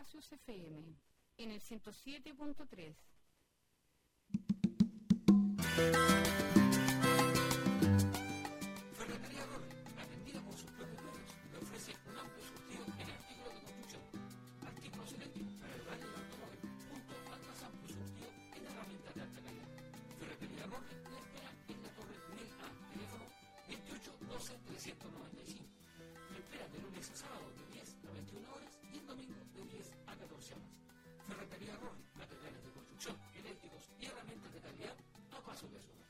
Espacios F M, en el ciento siete punto tres. Ferretería Roble, atendida por sus propios dueños, le ofrece un amplio surtido en artículos de construcción, artículos eléctricos para el baño y el automóvil, junto al más amplio surtido en herramientas de alta calidad. Ferretería Roble le espera en la torre mil A, teléfono veintiocho doce trescientos noventa y cinco. Le espera de lunes a sábado de diez a veintiuna horas y el domingo de diez a catorce horas. Ferretería Roble, materiales de construcción, eléctricos y herramientas de calidad a paso de su hogar.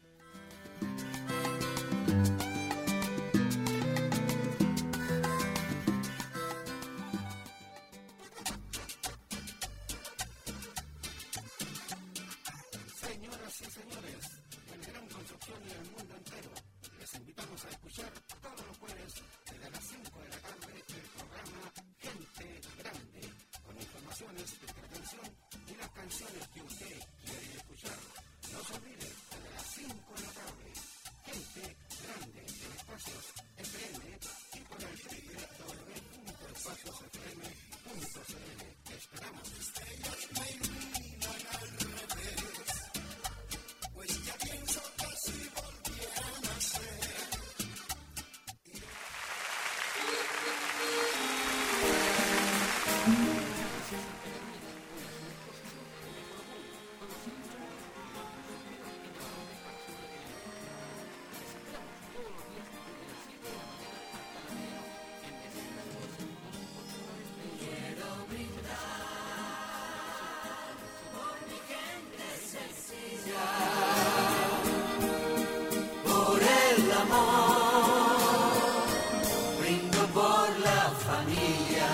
Señoras y señores, en Gran Construcción y el mundo entero, les invitamos a escuchar todos los jueves desde las cinco de la tarde el programa Gente Grande, con informaciones, entretención y las canciones que usted quiere escuchar. No se olvide, desde las cinco de la tarde, Gente Grande en Espacios F M y por el doble u doble u doble u punto espacios f m punto c l. Esperamos. Estrellas me iluminan al revés, pues ya pienso que si volviera a nacer. Por el amor, brindo por la familia.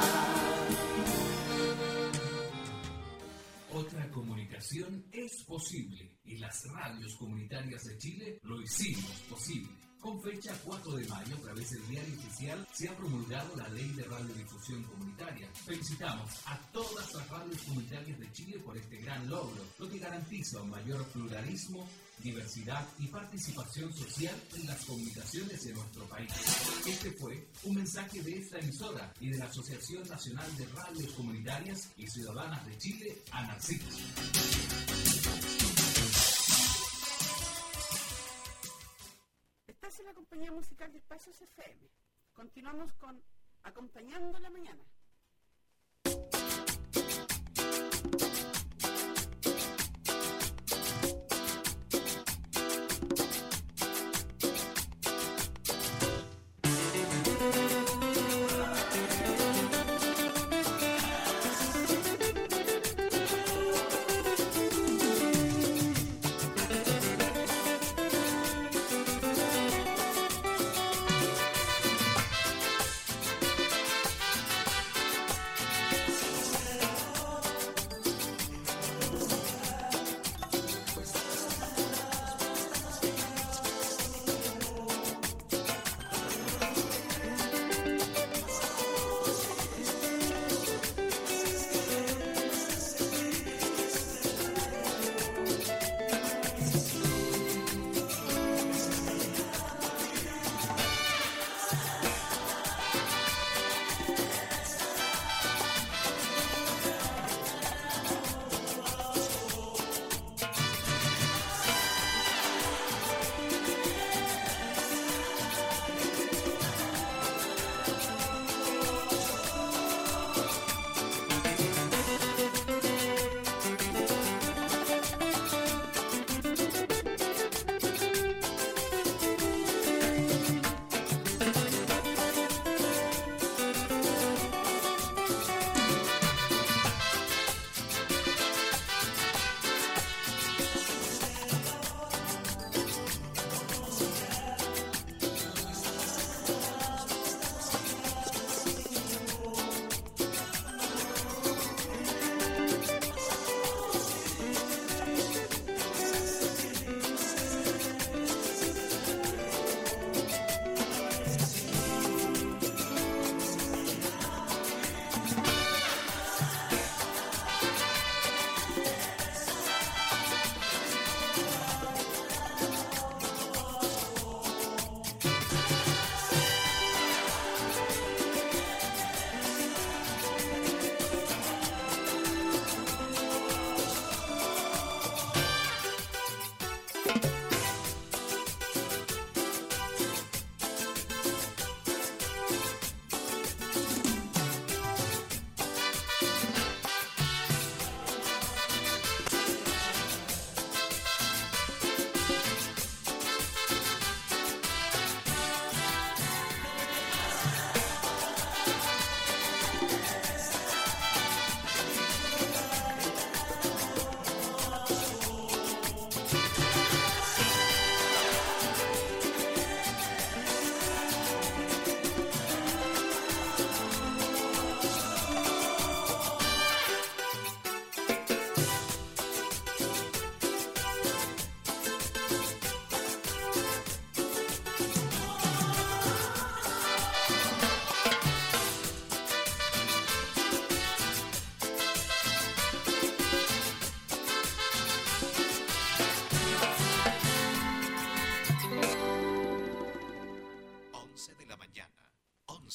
Otra comunicación es posible y las radios comunitarias de Chile lo hicimos posible. Con fecha cuatro de mayo, a través del diario oficial, se ha promulgado la Ley de Radiodifusión Comunitaria. Felicitamos a todas las radios comunitarias de Chile por este gran logro, lo que garantiza un mayor pluralismo, diversidad y participación social en las comunicaciones de nuestro país. Este fue un mensaje de esta emisora y de la Asociación Nacional de Radios Comunitarias y Ciudadanas de Chile, ANACIC. Estás en la compañía musical de Espacios F M. Continuamos con Acompañando la Mañana.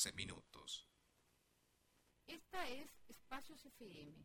catorce minutos. Esta es Espacios F M.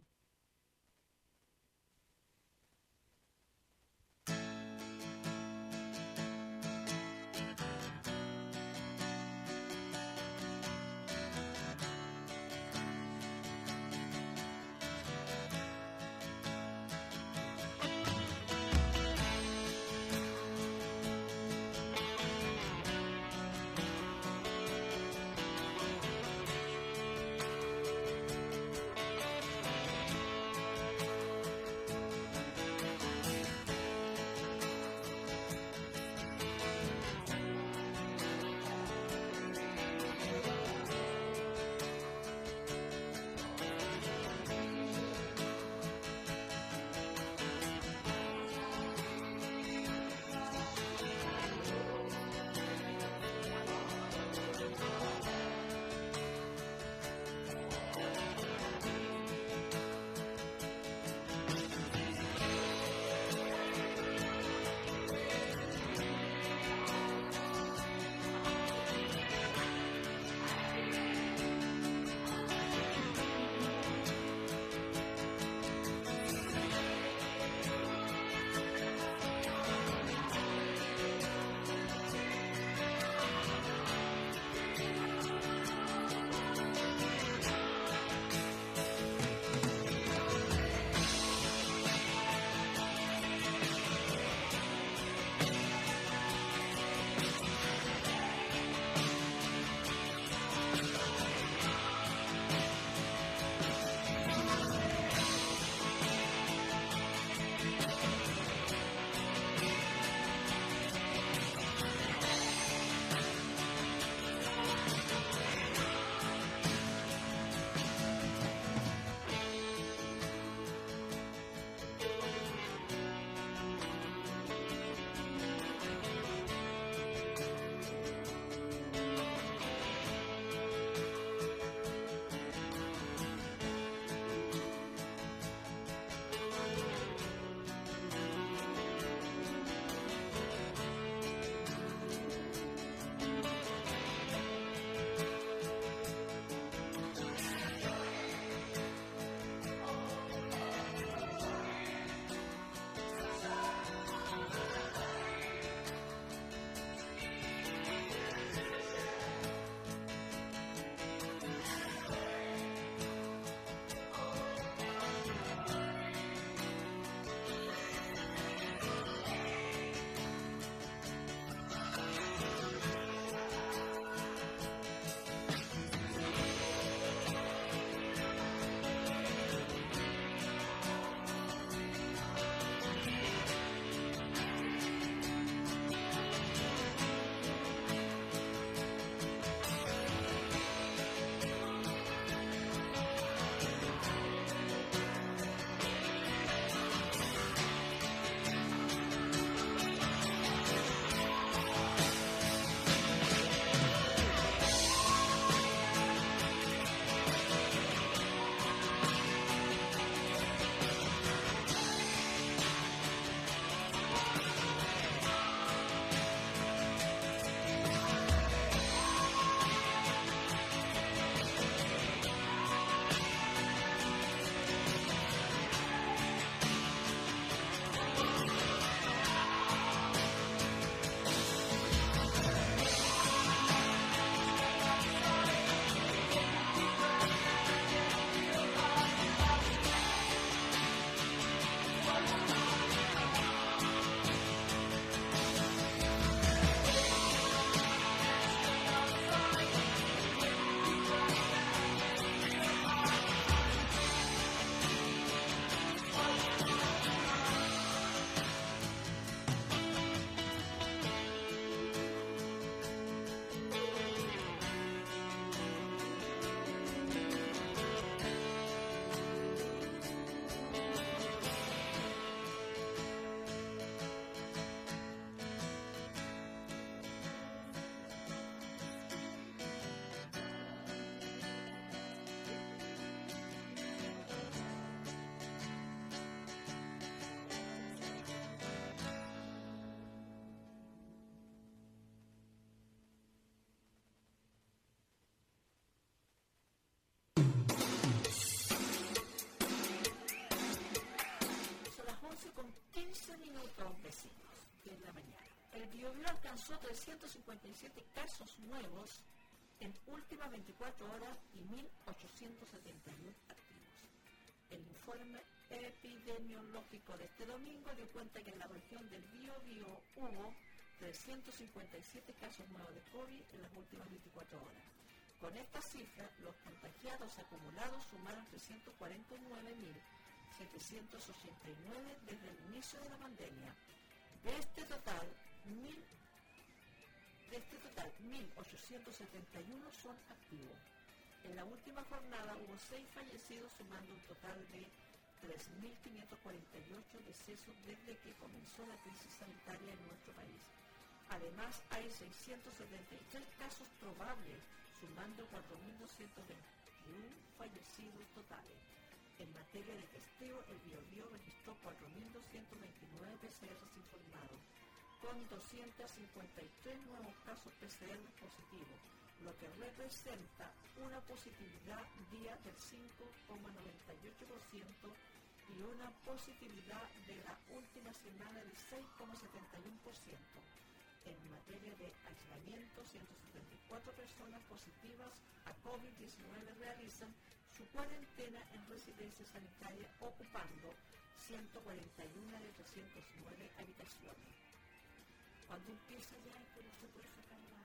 Biobío alcanzó trescientos cincuenta y siete casos nuevos en últimas veinticuatro horas y mil ochocientos setenta y uno activos. El informe epidemiológico de este domingo dio cuenta que en la región del Biobío hubo trescientos cincuenta y siete casos nuevos de COVID en las últimas veinticuatro horas. Con esta cifra, los contagiados acumulados sumaron trescientos cuarenta y nueve mil setecientos ochenta y nueve desde el inicio de la pandemia. De este total, mil, de este total, mil ochocientos setenta y uno son activos. En la última jornada hubo seis fallecidos, sumando un total de tres mil quinientos cuarenta y ocho decesos desde que comenzó la crisis sanitaria en nuestro país. Además, hay seiscientos setenta y tres casos probables, sumando cuatro mil doscientos veintiuno fallecidos totales. En materia de testeo, el Biobío registró cuatro mil doscientos veintinueve P C Rs informados, con doscientos cincuenta y tres nuevos casos P C R positivos, lo que representa una positividad día del cinco coma noventa y ocho por ciento y una positividad de la última semana del seis coma setenta y uno por ciento. En materia de aislamiento, ciento setenta y cuatro personas positivas a COVID diecinueve realizan su cuarentena en residencia sanitaria, ocupando ciento cuarenta y uno de trescientas nueve habitaciones. Cuando empieza ya, pero se puede sacar la,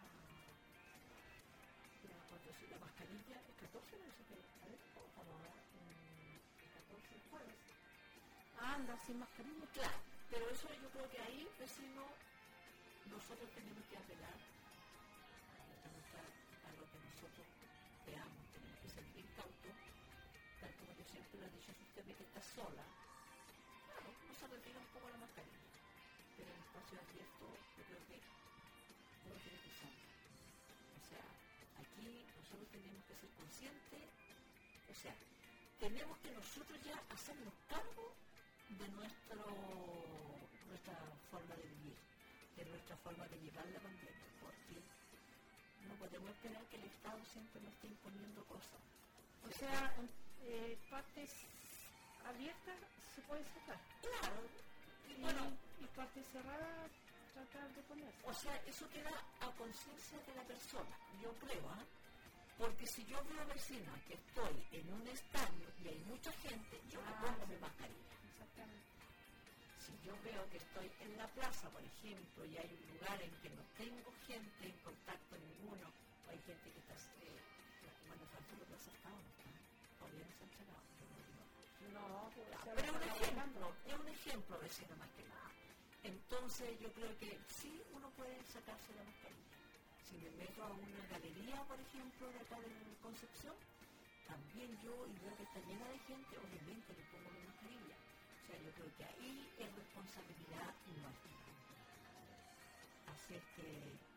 la, cuando se, la mascarilla, el catorce no se puede saber, o ahora, el catorce jueves. Ah, anda sin mascarilla. Claro, pero eso yo creo que ahí, vecino, nosotros tenemos que apelar a lo que nosotros veamos, tenemos que ser bien cautos, tal como yo siempre le he dicho, si usted ve que está sola, claro, no se retira un poco la mascarilla, pero en espacio abierto yo creo que todo tiene que usar. O sea, aquí nosotros tenemos que ser conscientes, o sea, tenemos que nosotros ya hacernos cargo de nuestro, nuestra forma de vivir, de nuestra forma de llevar la pandemia, porque no podemos esperar que el Estado siempre nos esté imponiendo cosas. O sea, eh, partes abiertas se puede sacar. Claro, Y, bueno, y partes cerradas tratar de ponerse. o sea, eso queda a conciencia de la persona, yo creo, ¿ah? ¿eh? Porque si yo veo vecina que estoy en un estadio y hay mucha gente, yo me Ah, pongo sí. mi mascarilla. Exactamente. Si yo veo que estoy en la plaza, por ejemplo, y hay un lugar en que no tengo gente en contacto ninguno, o hay gente que está, eh, bueno, Francisco lo ha sacado, ¿no? Todavía no se han sacado, yo no digo. No, pues, Ya, se pero es un va ejemplo, hablando. es un ejemplo, vecino, más que nada. Entonces yo creo que sí uno puede sacarse la mascarilla. Si me meto a una galería, por ejemplo, de acá de Concepción, también yo, y veo que está llena de gente, obviamente le pongo la mascarilla. O sea, yo creo que ahí es responsabilidad nuestra. Así es que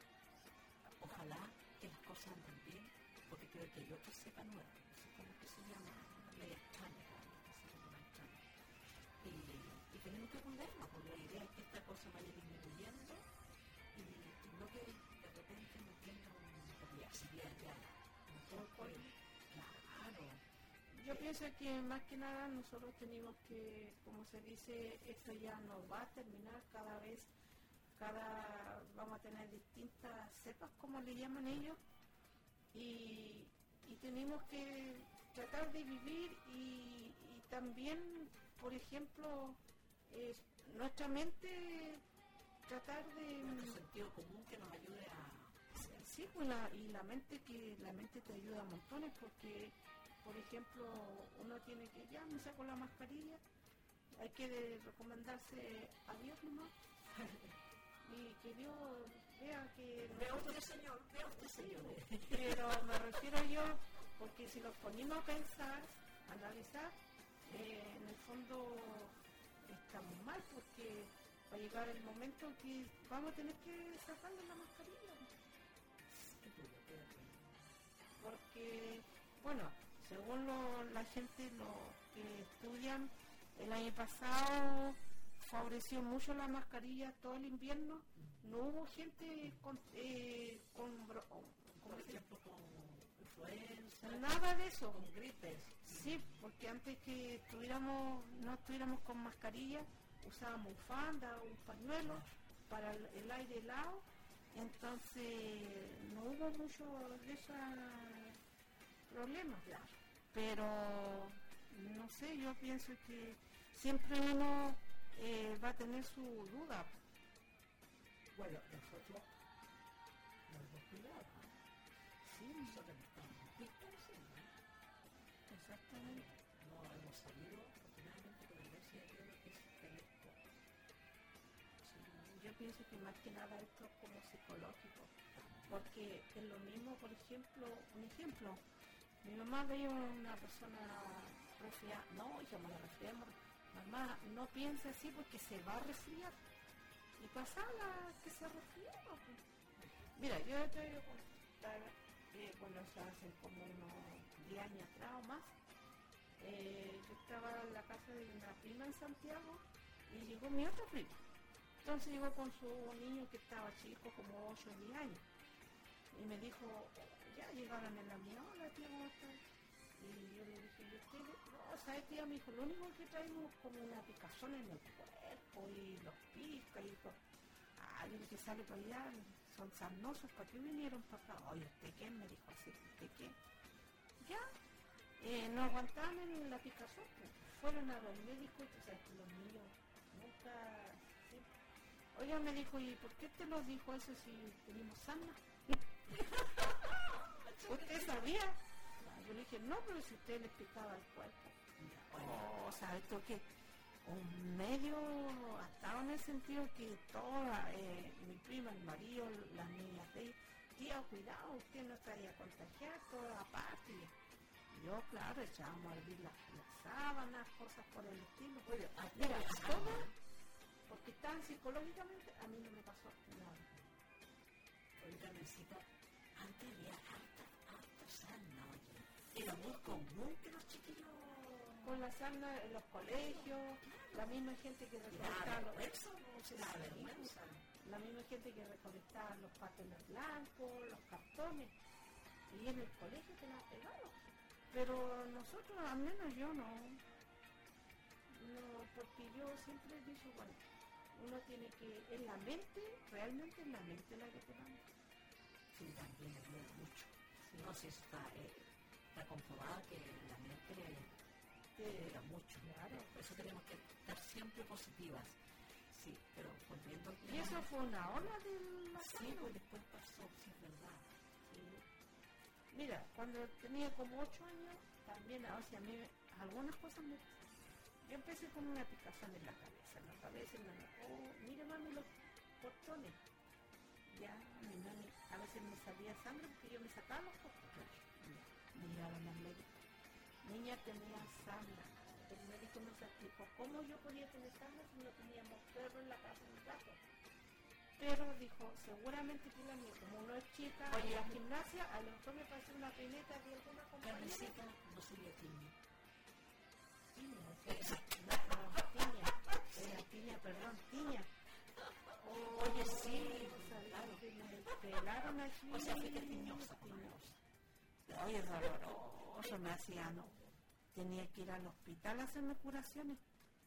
ojalá que las cosas anden bien, porque creo que hay otra cepa nueva, no sé cómo que se llama, media extraña, esta cepa más extraña. Y, y tenemos que cuidarnos, porque la idea es que esta cosa vaya disminuyendo y, y no que de repente nos venga un día, si bien ya, no todo puede, claro. Yo pienso que más que nada nosotros tenemos que, como se dice, esto ya nos va a terminar cada vez, cada vamos a tener distintas cepas, como le llaman ellos, y, y tenemos que tratar de vivir y, y también, por ejemplo, eh, nuestra mente tratar de... Nuestro sentido común que nos ayude a... Sí, pues la, y la mente que la mente te ayuda a montones porque, por ejemplo, uno tiene que, ya me saco la mascarilla, hay que de- recomendarse a Dios nomás y que Dios vea que... Vea usted, señor, vea usted, señor. Pero me refiero yo, porque si nos ponemos a pensar, a analizar, eh, en el fondo estamos mal porque va a llegar el momento en que vamos a tener que sacarle la mascarilla. Porque, bueno, según lo- la gente lo que estudian, el año pasado favoreció mucho la mascarilla todo el invierno, no hubo gente con, eh, con, bro- Por ¿cómo se llama? ejemplo, con influenza, Nada de eso. con gripes. Sí, porque antes que estuviéramos, no estuviéramos con mascarilla, usábamos bufanda, un pañuelo, para el, el aire helado, entonces no hubo mucho de esos problemas, claro. Pero no sé, yo pienso que siempre uno eh, va a tener su duda. Bueno, nosotros nos hemos cuidado. Sí, nosotros estamos listos, sí, ¿no? Exactamente. No hemos salido, afortunadamente, con la gracia de Dios, que es teléfono. Sí, yo pienso que más que nada esto es como psicológico, porque es lo mismo, por ejemplo, un ejemplo, mi mamá veía a una persona resfriada, no, hija, no la resfriamos, mamá, no piense así porque se va a resfriar, y pasaba que se resfriaba. Pues. Mira, yo te voy a contar, eh, bueno, eso hace como unos diez años atrás o más, eh, yo estaba en la casa de una prima en Santiago, y llegó mi otra prima. Entonces llegó con su niño que estaba chico, como ocho o diez años. Y me dijo, ya llegaron en la mía, hola tía, ¿cómo estás? Y yo le dije, ¿y usted? No, ¿sabes tía? Me dijo, lo único que traemos es como una picazón en el cuerpo y los pica y todo. Ah, yo le dije, sale para allá, son sarnosos, ¿para qué vinieron para acá? Oye, ¿usted qué? Me dijo así, ¿usted qué? Ya, eh, no aguantaban en la picazón, pues. Fueron a los médicos y tú sabes que los niños nunca... ¿sí? Oiga, me dijo, ¿y por qué te lo dijo eso si tenemos sarna? ¿Usted sabía? Yo le dije, no, pero si usted le picaba el cuerpo. Oh, o sea, esto que un medio hasta en el sentido que toda, eh, mi prima, el marido, las niñas de ella, tía, cuidado, usted no se vaya a contagiar, toda aparte. Yo, claro, echábamos a hervir las, las sábanas, cosas por el estilo. Bueno, mira, todo, porque estaban psicológicamente, a mí no me pasó nada. Oiga, necesita, antes había harta, harta sarna, oye. Era muy común que los chiquillos... Con la sarna en los colegios, la misma gente que recolectaba los... Eso no se da vergüenza. La misma gente que recolectaba los papeles blancos, los cartones, y en el colegio te la pegaron. Pero nosotros, al menos yo no. No, porque yo siempre he dicho, bueno, uno tiene que, en la mente, realmente en la mente la que te manda. Sí, también es mucho. Sí. No sé si está, eh, está comprobado que la mente te da mucho, claro. Por eso tenemos que estar siempre positivas. Sí, pero volviendo al tema. Y eso fue una ola de la Sí, pues después pasó, sí, es verdad. Sí. Mira, cuando tenía como ocho años, también, o sea, a mí algunas cosas me... Yo empecé con una picazón en la cabeza, en la cabeza, y me oh, mire mami los cortones. Ya, mi mami, a veces me salía sangre porque yo me sacaba los cortones. Me llevaban al médico. Niña tenía sangre. El médico nos explicó cómo yo podía tener sangre si no teníamos perro en la casa ni gato. Pero dijo, seguramente que la mía, como uno es chica, oye, en la gimnasia, a lo mejor me pasó una peineta de alguna compañera. Carnecita no sería tiña. Tiña, no, no, tiña, era tiña, perdón, tiña. Oh, oye, sí, claro, que me pelaron aquí. O sea, fue que tiñosa. Tiñosa. Oye, doloroso, me hacía, no. Tenía que ir al hospital a hacerme curaciones.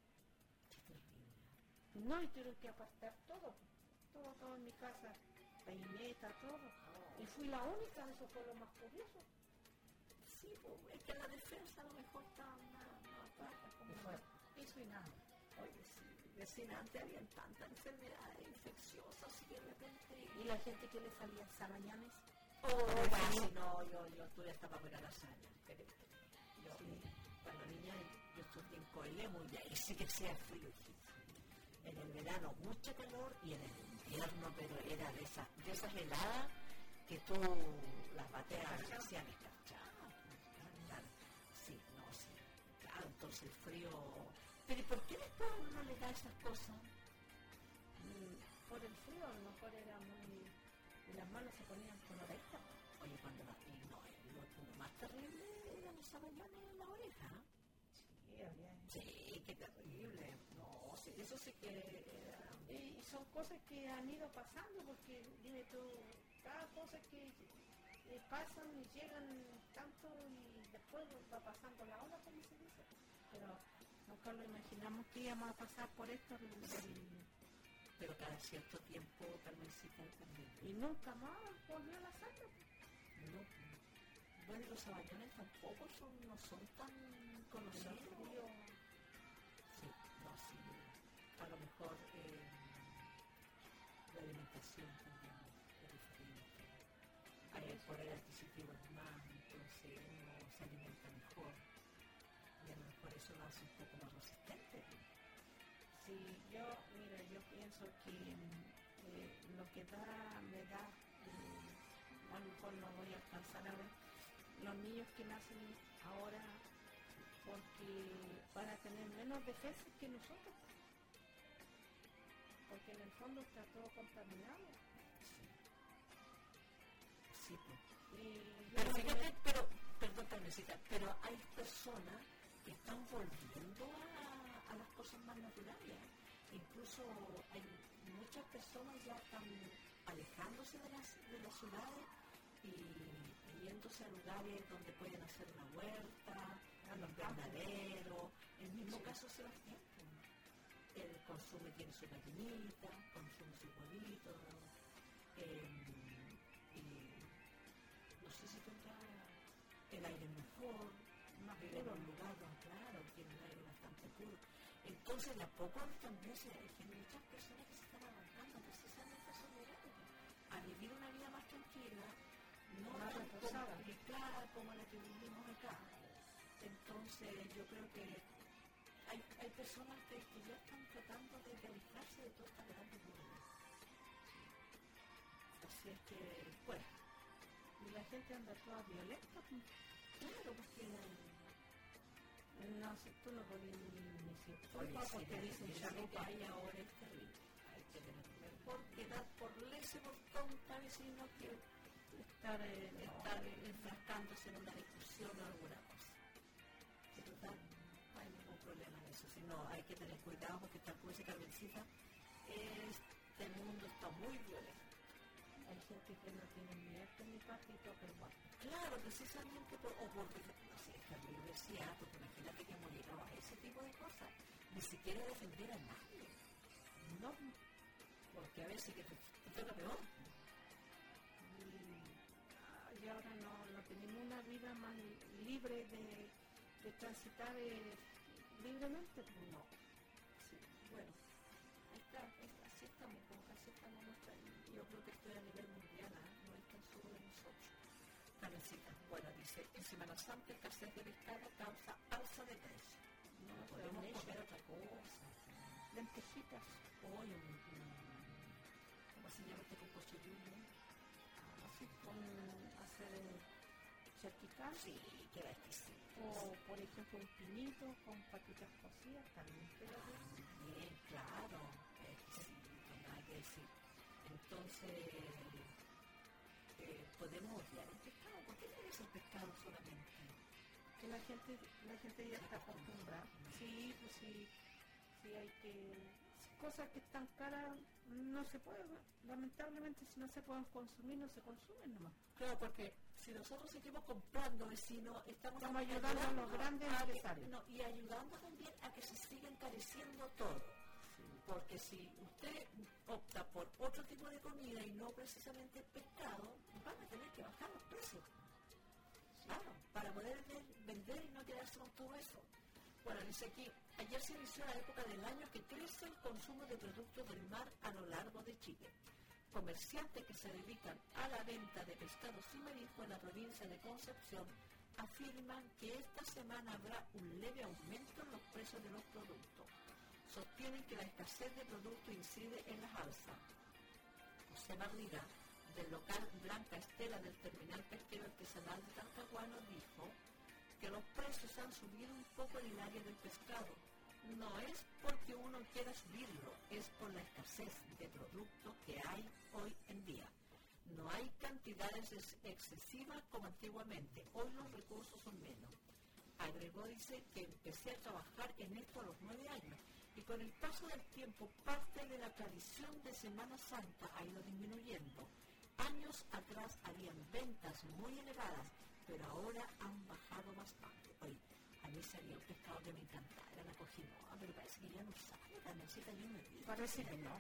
No, y tuve que apartar todo. Todo, todo en mi casa, peineta, todo. Y fui la única, eso fue lo más curioso. Sí, pues, es que la defensa a lo mejor está más baja, como fue. Eso y nada. Oye, sí, vecina, antes habían tantas enfermedades infecciosas y de repente... ¿Y la gente que le salía sabañanes? Oh, casi no, yo, yo tuve hasta para pegar hazaña, pero yo, sí. Cuando niña, yo estuve en Coelemu y ahí sí que hacía frío, sí. En el verano mucho calor y en el invierno, pero era de esas, de esas heladas que tú las bateas y hacían escarchadas. Sí, no, sí. Claro, entonces el frío... Pero ¿y por qué después uno no le da esas cosas? Mm, por el frío, a lo mejor era muy... Y las manos se ponían coloraditas. Oye, cuando las vi, no, lo, lo más terrible eran los sabañones en la oreja. Sí, había... Sí, qué terrible. No, sí, eso sí que era... Y son cosas que han ido pasando, porque dime tú, cada cosa que eh, pasan y llegan tanto y después va pasando la ola, como se dice. Pero nunca lo imaginamos que íbamos a pasar por esto, el, el, pero cada cierto tiempo Carmencita también. Y nunca más volvió a la sala. No. Bueno, los sabañones tampoco son, no son tan conocidos. Sí, no, sí. A lo mejor eh, la alimentación también es diferente. A lo mejor el adquisitivo es más, entonces uno se alimenta mejor. Y a lo mejor eso lo hace un poco más resistente. Sí, yo, mira, yo pienso que eh, lo que da, me da, eh, a lo mejor no voy a alcanzar a ver los niños que nacen ahora porque van a tener menos defensas que nosotros. Porque en el fondo está todo contaminado. Sí, pues. Y Pero fíjate, pero, perdón, Carmencita, pero hay personas que están volviendo a, a las cosas más naturales. Incluso hay muchas personas ya están alejándose de las, de las ciudades y yéndose a lugares donde pueden hacer una huerta, a los invernaderos. El mismo Sí. caso Sebastián. Él consume, tiene su gallinita, consume su huevito. Eh, y no sé si tendrá el aire mejor, más vive en un lugar más claro, tiene un aire bastante puro. Entonces, de a poco también se hay muchas personas que se están avanzando precisamente a esos lugares, a vivir una vida más tranquila, no Más tan reposada. complicada como la que vivimos acá. Entonces, yo creo que hay, hay personas que, que ya están tratando de, de alejarse de todas estas grandes urbes. Así es que, bueno, y la gente anda toda violenta. Pues. claro, porque la, No sé, tú no podías ni, ni sin Oye, culpa sí, porque la dicen violencia que chalupa. hay ahora es terrible. Hay que tener mejor que dar por lese por tonta vecino que Estar, eh, no, estar enfrascándose en una discusión o alguna cosa. Que total, no hay ningún problema en eso. Sino hay que tener cuidado porque tal como dice Carmencita, este mundo está muy violento. hay gente que no tiene ni este ni patito, pero bueno. Claro, precisamente por, o porque, no sé, esta universidad, porque imagínate que hemos llegado a ese tipo de cosas, ni siquiera defender a nadie. No, porque a veces que te, te toca peor. Y, y ahora no, no tenemos una vida más libre de, de transitar eh, libremente, pues no. Sí, bueno, ahí está, es- así estamos, como que así estamos nuestra, y yo creo que esto es a nivel mundial, ¿ah? No es tan solo de nosotros. Carmencita, bueno, dice, en Semana Santa escasez de pescado causa alza de precio. No podemos comer otra cosa. Lentejitas. Hoy un, un, ¿cómo se llama este con cochilluno? Así con hacer eh, charquicán. Sí, queda exquisito. O, por ejemplo, un pinito con patitas cocidas, también queda bien. Bien, claro, exquisito, nada que decir. Entonces, eh, podemos odiar el pescado. ¿Por qué tiene que ser pescado solamente? Que la gente, la gente ya está acostumbrada. Sí, pues sí, sí hay que... Cosas que están caras no se pueden, lamentablemente si no se pueden consumir, no se consumen nomás. Claro, porque si nosotros seguimos comprando, vecino, estamos, Estamos ayudando a los grandes a que- empresarios. no, y ayudando también a que se siga encareciendo todo. Porque si usted opta por otro tipo de comida y no precisamente pescado, van a tener que bajar los precios. Claro, para poder vender, vender y no quedarse con todo eso. Bueno, dice aquí, ayer se inició la época del año que crece el consumo de productos del mar a lo largo de Chile. Comerciantes que se dedican a la venta de pescados y marisco en la provincia de Concepción afirman que esta semana habrá un leve aumento en los precios de los productos. Sostienen que la escasez de productos incide en las alzas. José Barriga, del local Blanca Estela del terminal pesquero artesanal de Talcahuano, dijo que los precios han subido un poco en el área del pescado. No es porque uno quiera subirlo, es por la escasez de productos que hay hoy en día. No hay cantidades ex- excesivas como antiguamente, hoy los recursos son menos. Agregó, dice, que empecé a trabajar en esto a los nueve años y con el paso del tiempo parte de la tradición de Semana Santa ha ido disminuyendo. Años atrás habían ventas muy elevadas, pero ahora han bajado bastante. Oye, a mí salía un pescado que me encantaba, era la cojinoa, pero parece que ya no sale, la necesita ni una vida. Parece que no.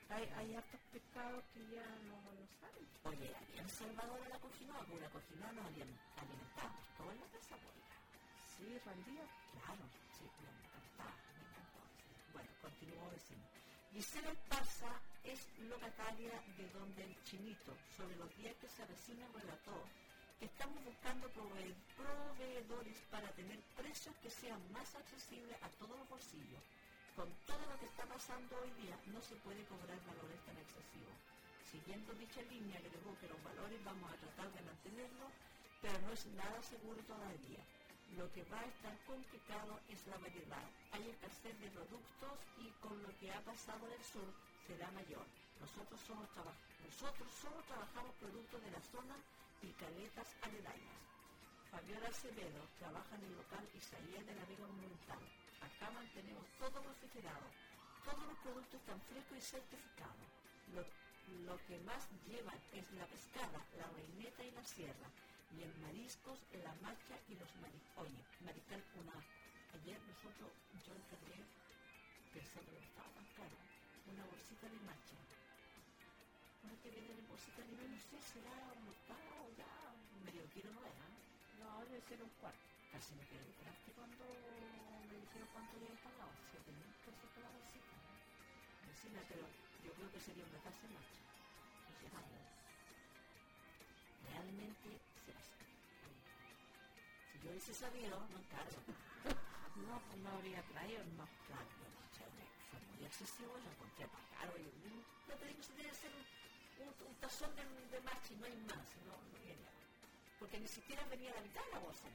Hay, hay hartos pescados que ya no, no salen. Oye, había en Salvador a la cocina, con la cocina nos alimentamos todo en la casa, oiga. Sí, rendía. Claro, sí, me encantaba, me encantó. Bueno, continuó diciendo. Gisela Esparza es locataria de donde el Chinito, sobre los días que se avecinan, relató que estamos buscando prove- proveedores para tener precios que sean más accesibles a todos los bolsillos. Con todo lo que está pasando hoy día, no se puede cobrar valores tan excesivos. Siguiendo dicha línea, agregó que los valores vamos a tratar de mantenerlos, pero no es nada seguro todavía. Lo que va a estar complicado es la variedad. Hay escasez de productos y con lo que ha pasado en el sur será mayor. Nosotros, somos traba- nosotros solo trabajamos productos de la zona y caletas aledañas. Fabiola Acevedo trabaja en el local Isaías de la Vega Monumental. Acá mantenemos todo refrigerado. Todos los productos están frescos y certificados. Lo, lo que más llevan es la pescada, la reineta y la sierra. Y en mariscos, la macha y los mariscos. Oye, mariscal, una... Ayer nosotros, yo encargué, pensando que estaba tan caro, una bolsita de macha. Una que viene en bolsita de no sé, será un octavo ya, medio kilo no era. No, debe ser un cuarto. Casi me quedé de cuando me dijeron cuánto había pagado, siete mil pesos por la bolsita. Vecina, pero yo creo que sería una taza de macha. Y se va, realmente se va a hacer. Si yo hubiese sabido, no encargo. No, pues no habría traído, no. Claro, no, fue muy excesivo, yo encontré más caro. Y no te digo si debe ser un, un, un tazón de, de macha y no hay más, no, no viene. Porque ni siquiera venía la mitad de la bolsa.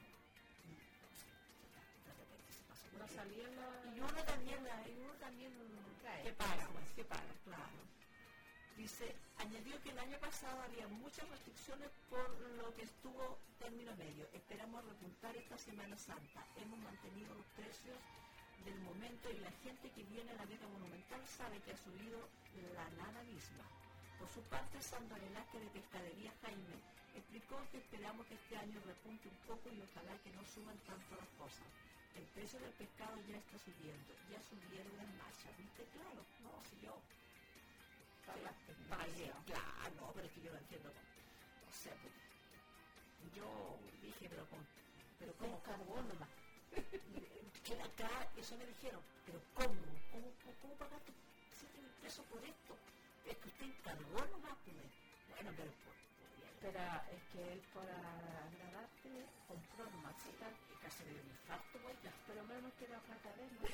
No salía la... Y uno también, y uno también ¿qué paga? Pues, ¿qué paga? Claro. Dice, añadió que el año pasado había muchas restricciones por lo que estuvo término medio. Esperamos repuntar esta Semana Santa. Hemos mantenido los precios del momento y la gente que viene a la Vega Monumental sabe que ha subido la nada misma. Por su parte, Sandra Velázquez de Pescadería Jaime explicó que esperamos que este año repunte un poco y ojalá que no suban tanto las cosas. El precio del pescado ya está subiendo, ya subieron las machas, ¿viste? Claro, no, si yo pagué, claro, no, pero es que yo lo entiendo, no sé, pues, yo dije, pero con, pero ¿cómo carbón nomás? Que acá, eso me dijeron, pero ¿cómo? ¿Cómo, cómo, cómo pagaste siete mil pesos por esto? Es que usted encargó nomás, pues, bueno, pero por, pero es que él para agradarte compró nomás y tal, y casi me dio un infarto, güey, pero menos que la plata de él, ¿no?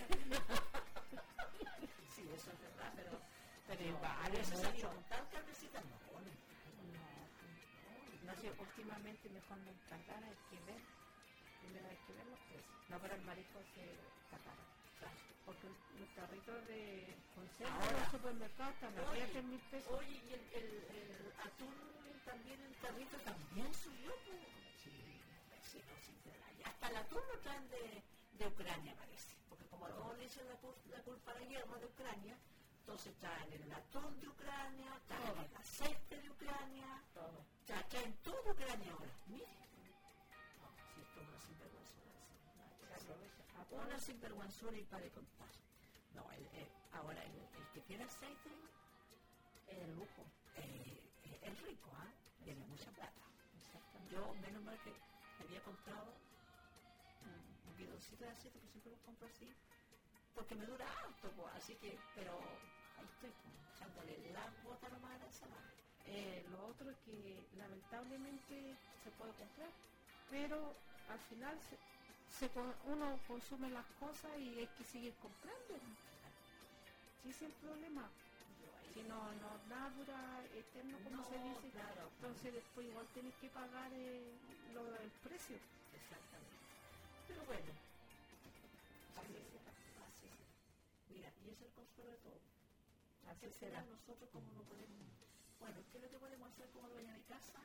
Sí, eso es verdad, pero pero no, vale eso mucho. salió con tantas visitas, no, no, No, no, no sé, últimamente mejor no encargar, hay que ver, primero hay que ver los precios. No, pero el marisco se está caro, claro, porque los carritos de conserva en Ahora, los supermercados están a oye, tres mil pesos. Oye, y el, el, el atún también, el carrito también subió, pues. Sí, sí, no, sí, y hasta el atún lo traen de, de Ucrania, parece, porque como a todos le dicen la, la culpa a la guerra de Ucrania, entonces traen el atún de Ucrania, traen el aceite de Ucrania, Todo. ya traen todo de Ucrania ahora. Mire, no, si esto es una sinvergüenzura, sí, una sinvergüenzura y para de contar. No, el, el, ahora el, el que tiene aceite es el lujo, eh, es rico, ¿ah? ¿eh? Tiene mucha plata. Yo, menos mal que había comprado un bidoncito de aceite, que siempre lo compro así, porque me dura harto, pues, así que, pero ahí estoy, pues, echándole la gota nomás a la ensalada. Eh, lo otro es que lamentablemente se puede comprar, pero al final se, se, uno consume las cosas y hay que seguir comprando. Sí, es el problema. Si no, no, nada dura eterno, como No, se dice, claro. entonces después igual tienes que pagar eh, lo del precio. Exactamente. Pero bueno, así será, así será. Mira, y es el consuelo de todo. Así Al será. final nosotros como no podemos, bueno, ¿qué es lo que podemos hacer como dueña de casa?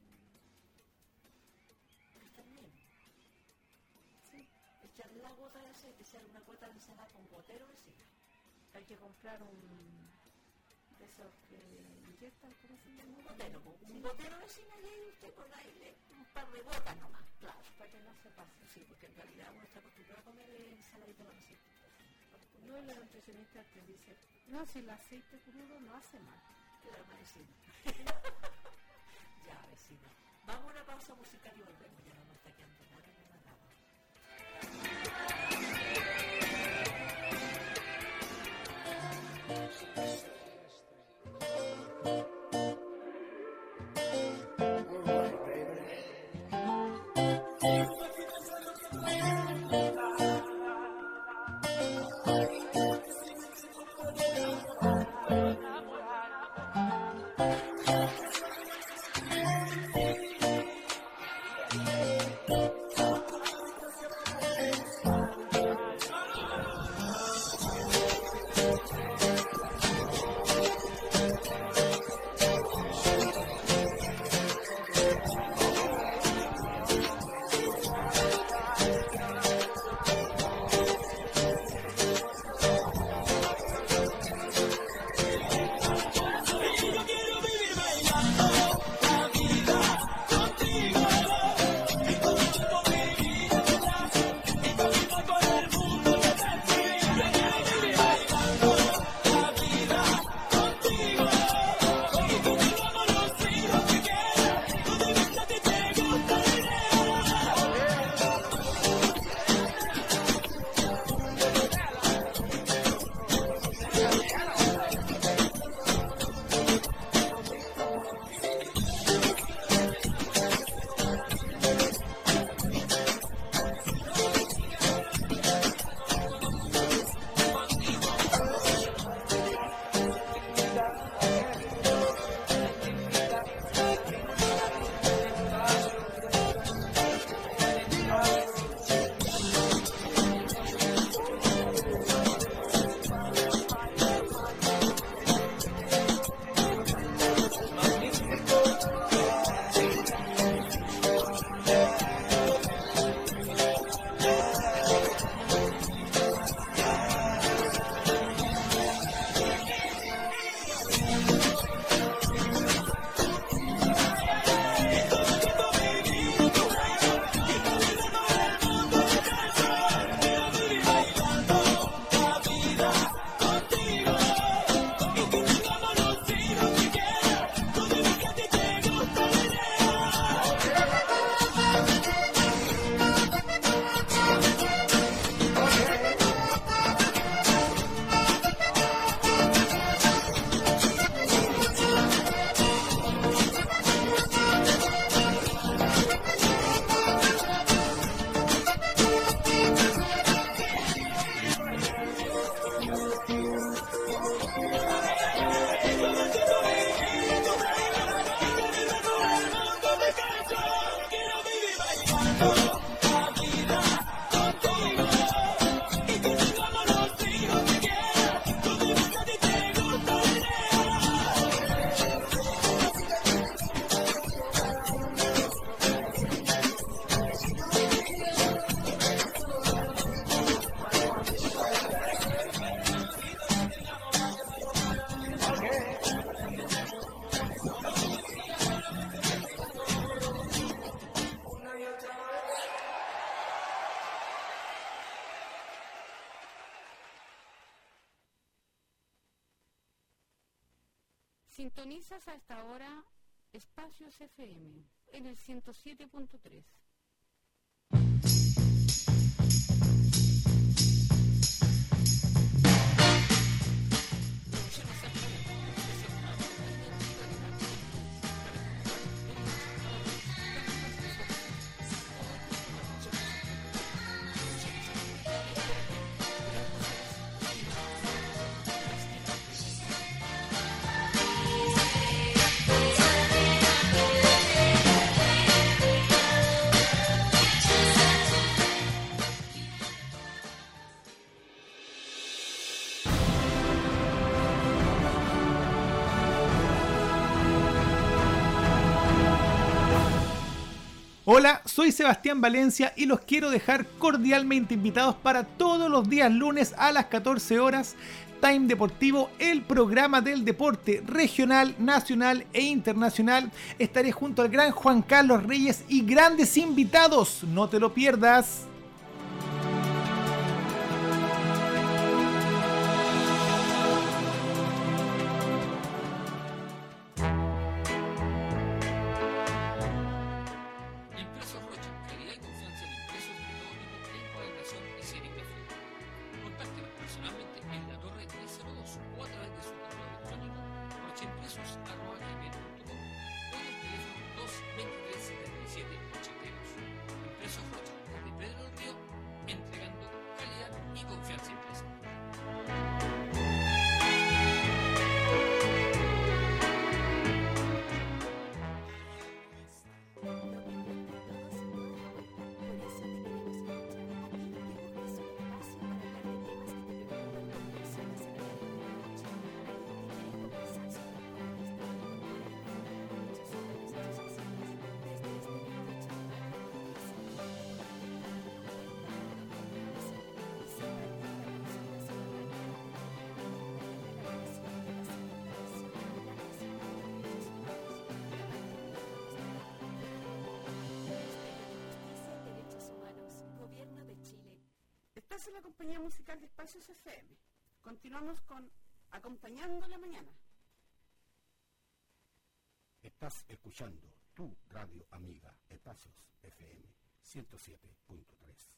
Eh, estar bien. Sí. Echar la gota de aceite, echar una gota de ensalada con gotero de cine. Hay que comprar un de esos que inyectan, ¿cómo se llama? Un gotero, un gotero de cine y ahí usted con aire, un par de gotas nomás, claro. Para que no se pase. Sí, porque en realidad uno está acostumbrado a comer ensaladita con aceite. No, y la nutricionista te dice, no, si el aceite crudo no hace mal. Claro, vecina. Ya, vecina. Vamos a una pausa musical y volvemos. Ya no nos está quedando nada en la nada. Sintonizas a esta hora Espacios F M en el ciento siete punto tres. Hola, soy Sebastián Valencia y los quiero dejar cordialmente invitados para todos los días lunes a las catorce horas, Time Deportivo, el programa del deporte regional, nacional e internacional. Estaré junto al gran Juan Carlos Reyes y grandes invitados, no te lo pierdas. Estás en la compañía musical de Espacios F M. Continuamos con Acompañando la Mañana. Estás escuchando tu radio amiga Espacios F M ciento siete punto tres.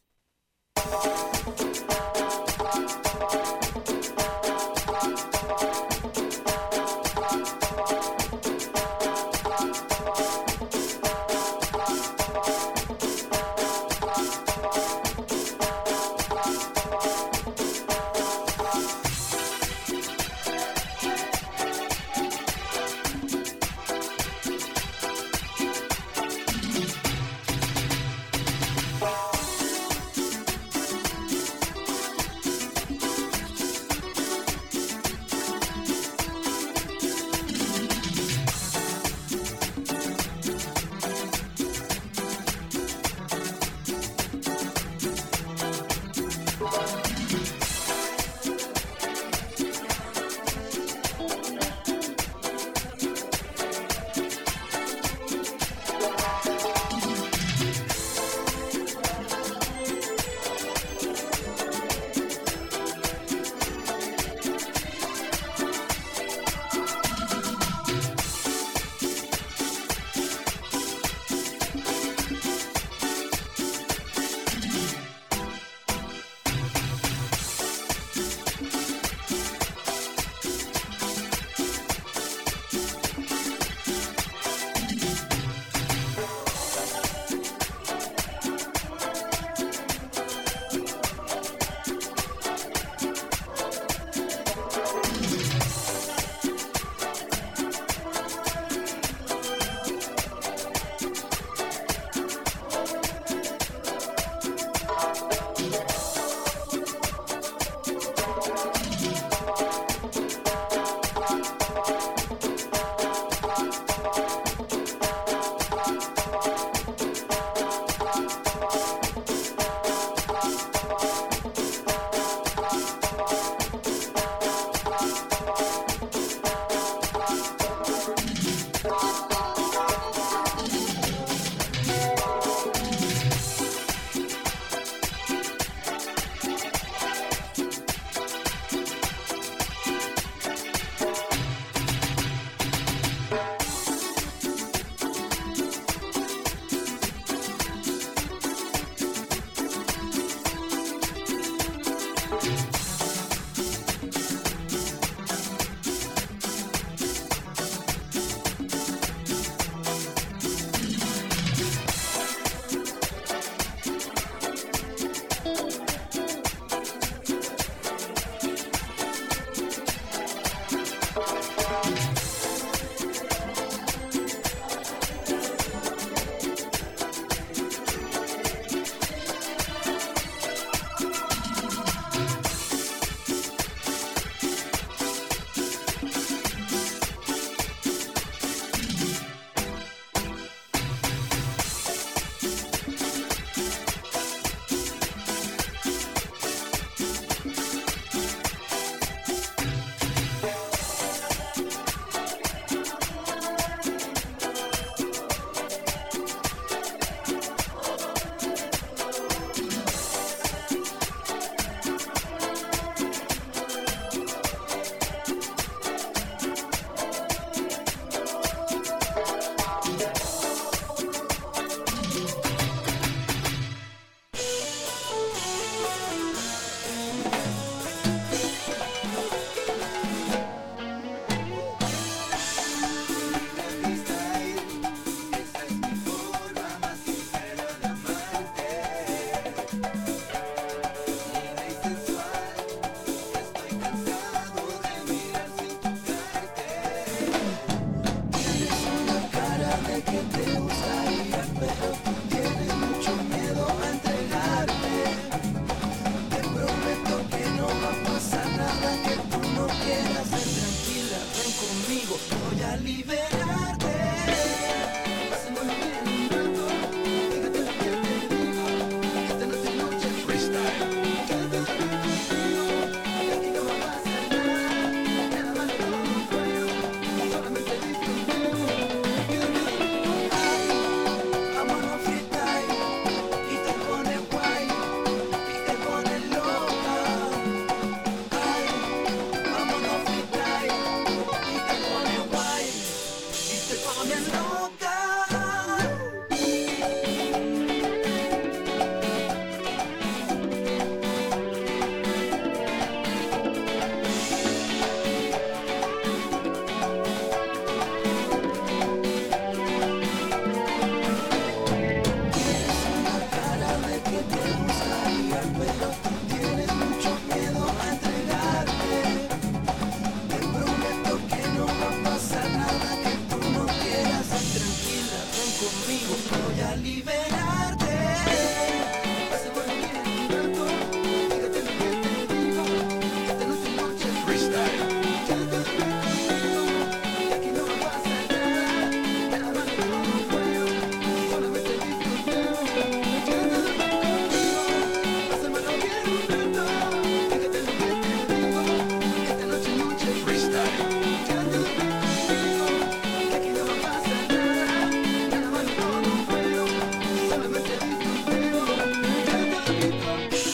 conmigo, voy a liberarte. Hace bueno bien rato, fíjate lo que te digo. Esta noche noche freestyle. Quédate conmigo, que aquí no pasa nada. Nada más que no puedo, solamente disfrutemos. Quédate conmigo, hace bueno bien rato, fíjate lo que te digo. Esta noche noche freestyle. Quédate conmigo, que aquí no pasa nada. Nada más que no puedo, solamente disfrutemos. Quédate conmigo.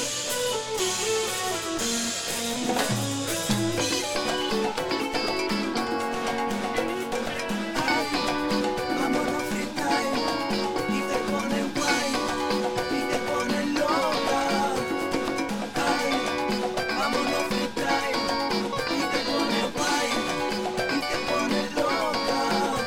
Vámonos freestyle, y te pones guay, y te pones loca. Ay, vámonos freestyle, y te pones guay, y te pones loca.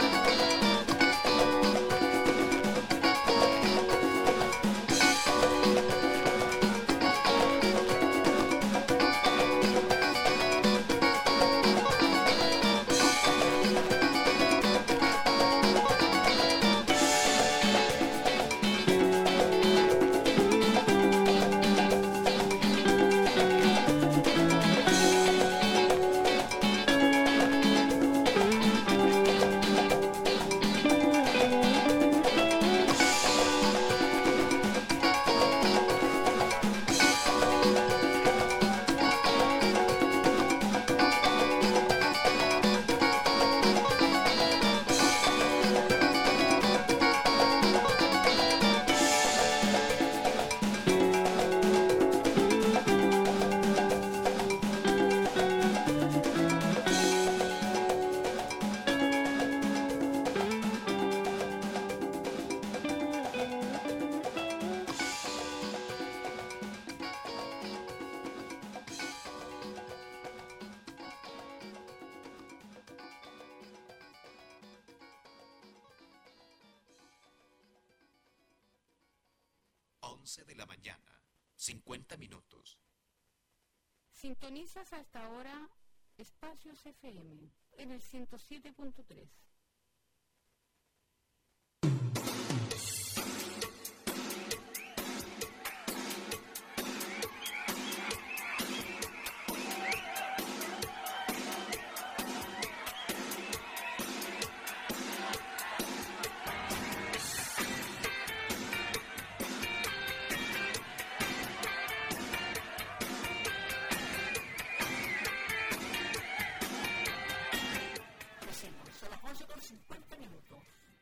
once de la mañana, cincuenta minutos. Sintonizas hasta ahora Espacios F M en el ciento siete punto tres. Decimos, son las once con cincuenta minutos.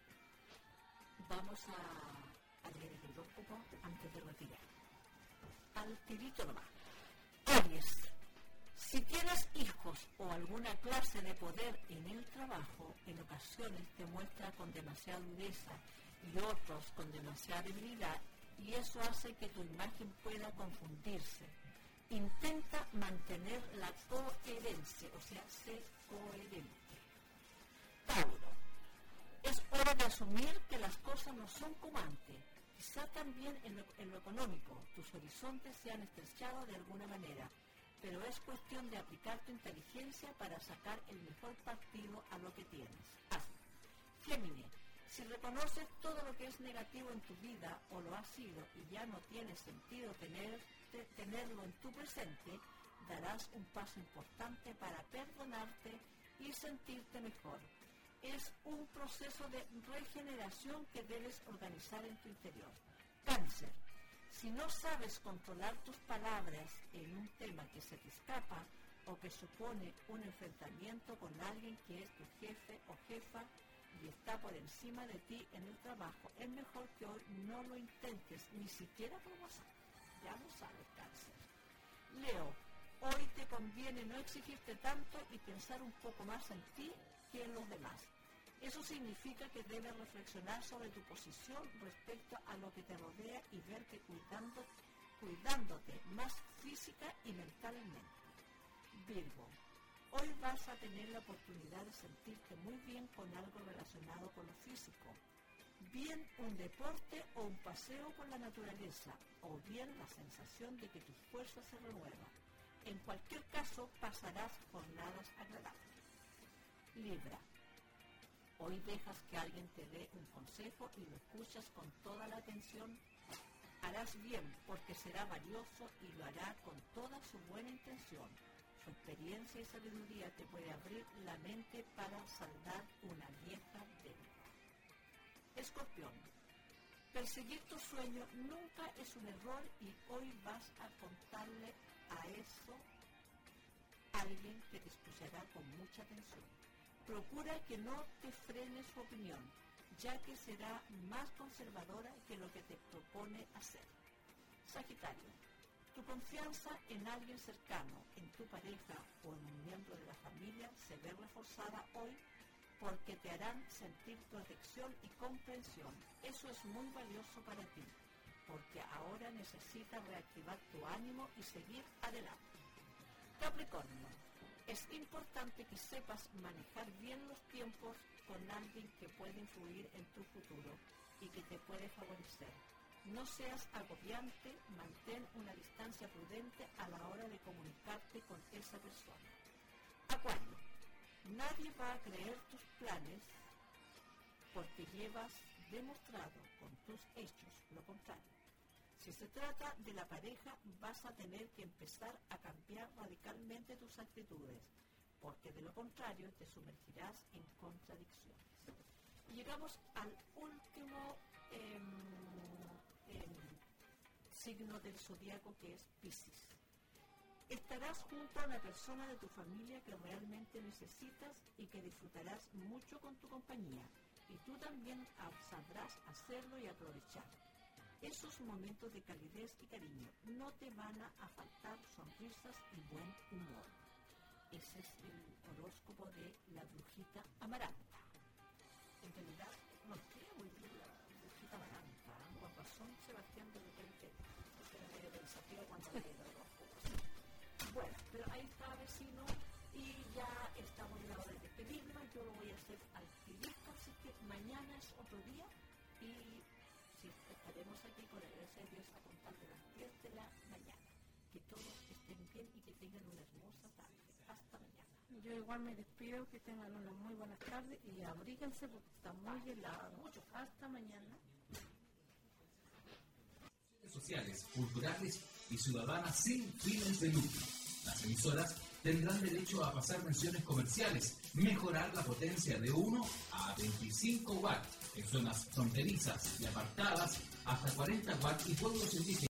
Vamos a, a leer el horóscopo antes de retirar. Al tirito nomás. Aries, si tienes hijos o alguna clase de poder en el trabajo, en ocasiones te muestra con demasiada dureza y otros con demasiada debilidad, y eso hace que tu imagen pueda confundirse. Intenta mantener la coherencia, o sea, sé coherente. Tauro, es hora de asumir que las cosas no son como antes. Quizá también en lo, en lo económico tus horizontes se han estrechado de alguna manera, pero es cuestión de aplicar tu inteligencia para sacar el mejor partido a lo que tienes. Haz. Géminis, si reconoces todo lo que es negativo en tu vida o lo ha sido y ya no tiene sentido tener, te, tenerlo en tu presente, darás un paso importante para perdonarte y sentirte mejor. Es un proceso de regeneración que debes organizar en tu interior. Cáncer, si no sabes controlar tus palabras en un tema que se te escapa o que supone un enfrentamiento con alguien que es tu jefe o jefa y está por encima de ti en el trabajo, es mejor que hoy no lo intentes ni siquiera por WhatsApp. Ya lo sabes, Cáncer. Leo, hoy te conviene no exigirte tanto y pensar un poco más en ti que en los demás. Eso significa que debes reflexionar sobre tu posición respecto a lo que te rodea y ver que cuidando, cuidándote más física y mentalmente. Virgo, hoy vas a tener la oportunidad de sentirte muy bien con algo relacionado con lo físico. Bien un deporte o un paseo por la naturaleza, o bien la sensación de que tus fuerzas se renuevan. En cualquier caso, pasarás jornadas agradables. Libra, Hoy dejas que alguien te dé un consejo y lo escuchas con toda la atención. Harás bien porque será valioso y lo hará con toda su buena intención. Su experiencia y sabiduría te puede abrir la mente para saldar una vieja deuda. Escorpión. Perseguir tu sueño nunca es un error y hoy vas a contarle a eso a alguien que te escuchará con mucha atención. Procura que no te frene su opinión, ya que será más conservadora que lo que te propone hacer. Sagitario, tu confianza en alguien cercano, en tu pareja o en un miembro de la familia se ve reforzada hoy porque te harán sentir protección y comprensión. Eso es muy valioso para ti, porque ahora necesitas reactivar tu ánimo y seguir adelante. Capricornio, es importante que sepas manejar bien los tiempos con alguien que puede influir en tu futuro y que te puede favorecer. No seas agobiante, mantén una distancia prudente a la hora de comunicarte con esa persona. Acuario, nadie va a creer tus planes porque llevas demostrado con tus hechos lo contrario. Si se trata de la pareja, vas a tener que empezar a cambiar radicalmente tus actitudes, porque de lo contrario te sumergirás en contradicciones. Y llegamos al último eh, eh, signo del zodiaco, que es Piscis. Estarás junto a una persona de tu familia que realmente necesitas y que disfrutarás mucho con tu compañía, y tú también sabrás hacerlo y aprovechar. Esos momentos de calidez y cariño no te van a faltar sonrisas y buen humor. Ese es el horóscopo de la brujita Amaranta. En realidad, no creo muy bien la brujita Amaranta. Con razón, Sebastián de repente era medio pensativo cuando leí los horóscopos. Bueno, pero ahí está, vecino, y ya estamos en la hora de despedirnos. Yo lo voy a hacer al finito, así que mañana es otro día y sí, estaremos aquí con la gracia de Dios a contar de las diez de la mañana. Que todos estén bien y que tengan una hermosa tarde. Hasta mañana. Yo igual me despido, que tengan una muy buena tarde y abríguense porque está muy helado. Hasta mañana. Sociales, culturales y ciudadanas sin fines de lucro. Las emisoras tendrán derecho a pasar menciones comerciales, mejorar la potencia de uno a veinticinco watts en zonas fronterizas y apartadas, hasta cuarenta watts y pueblos indígenas.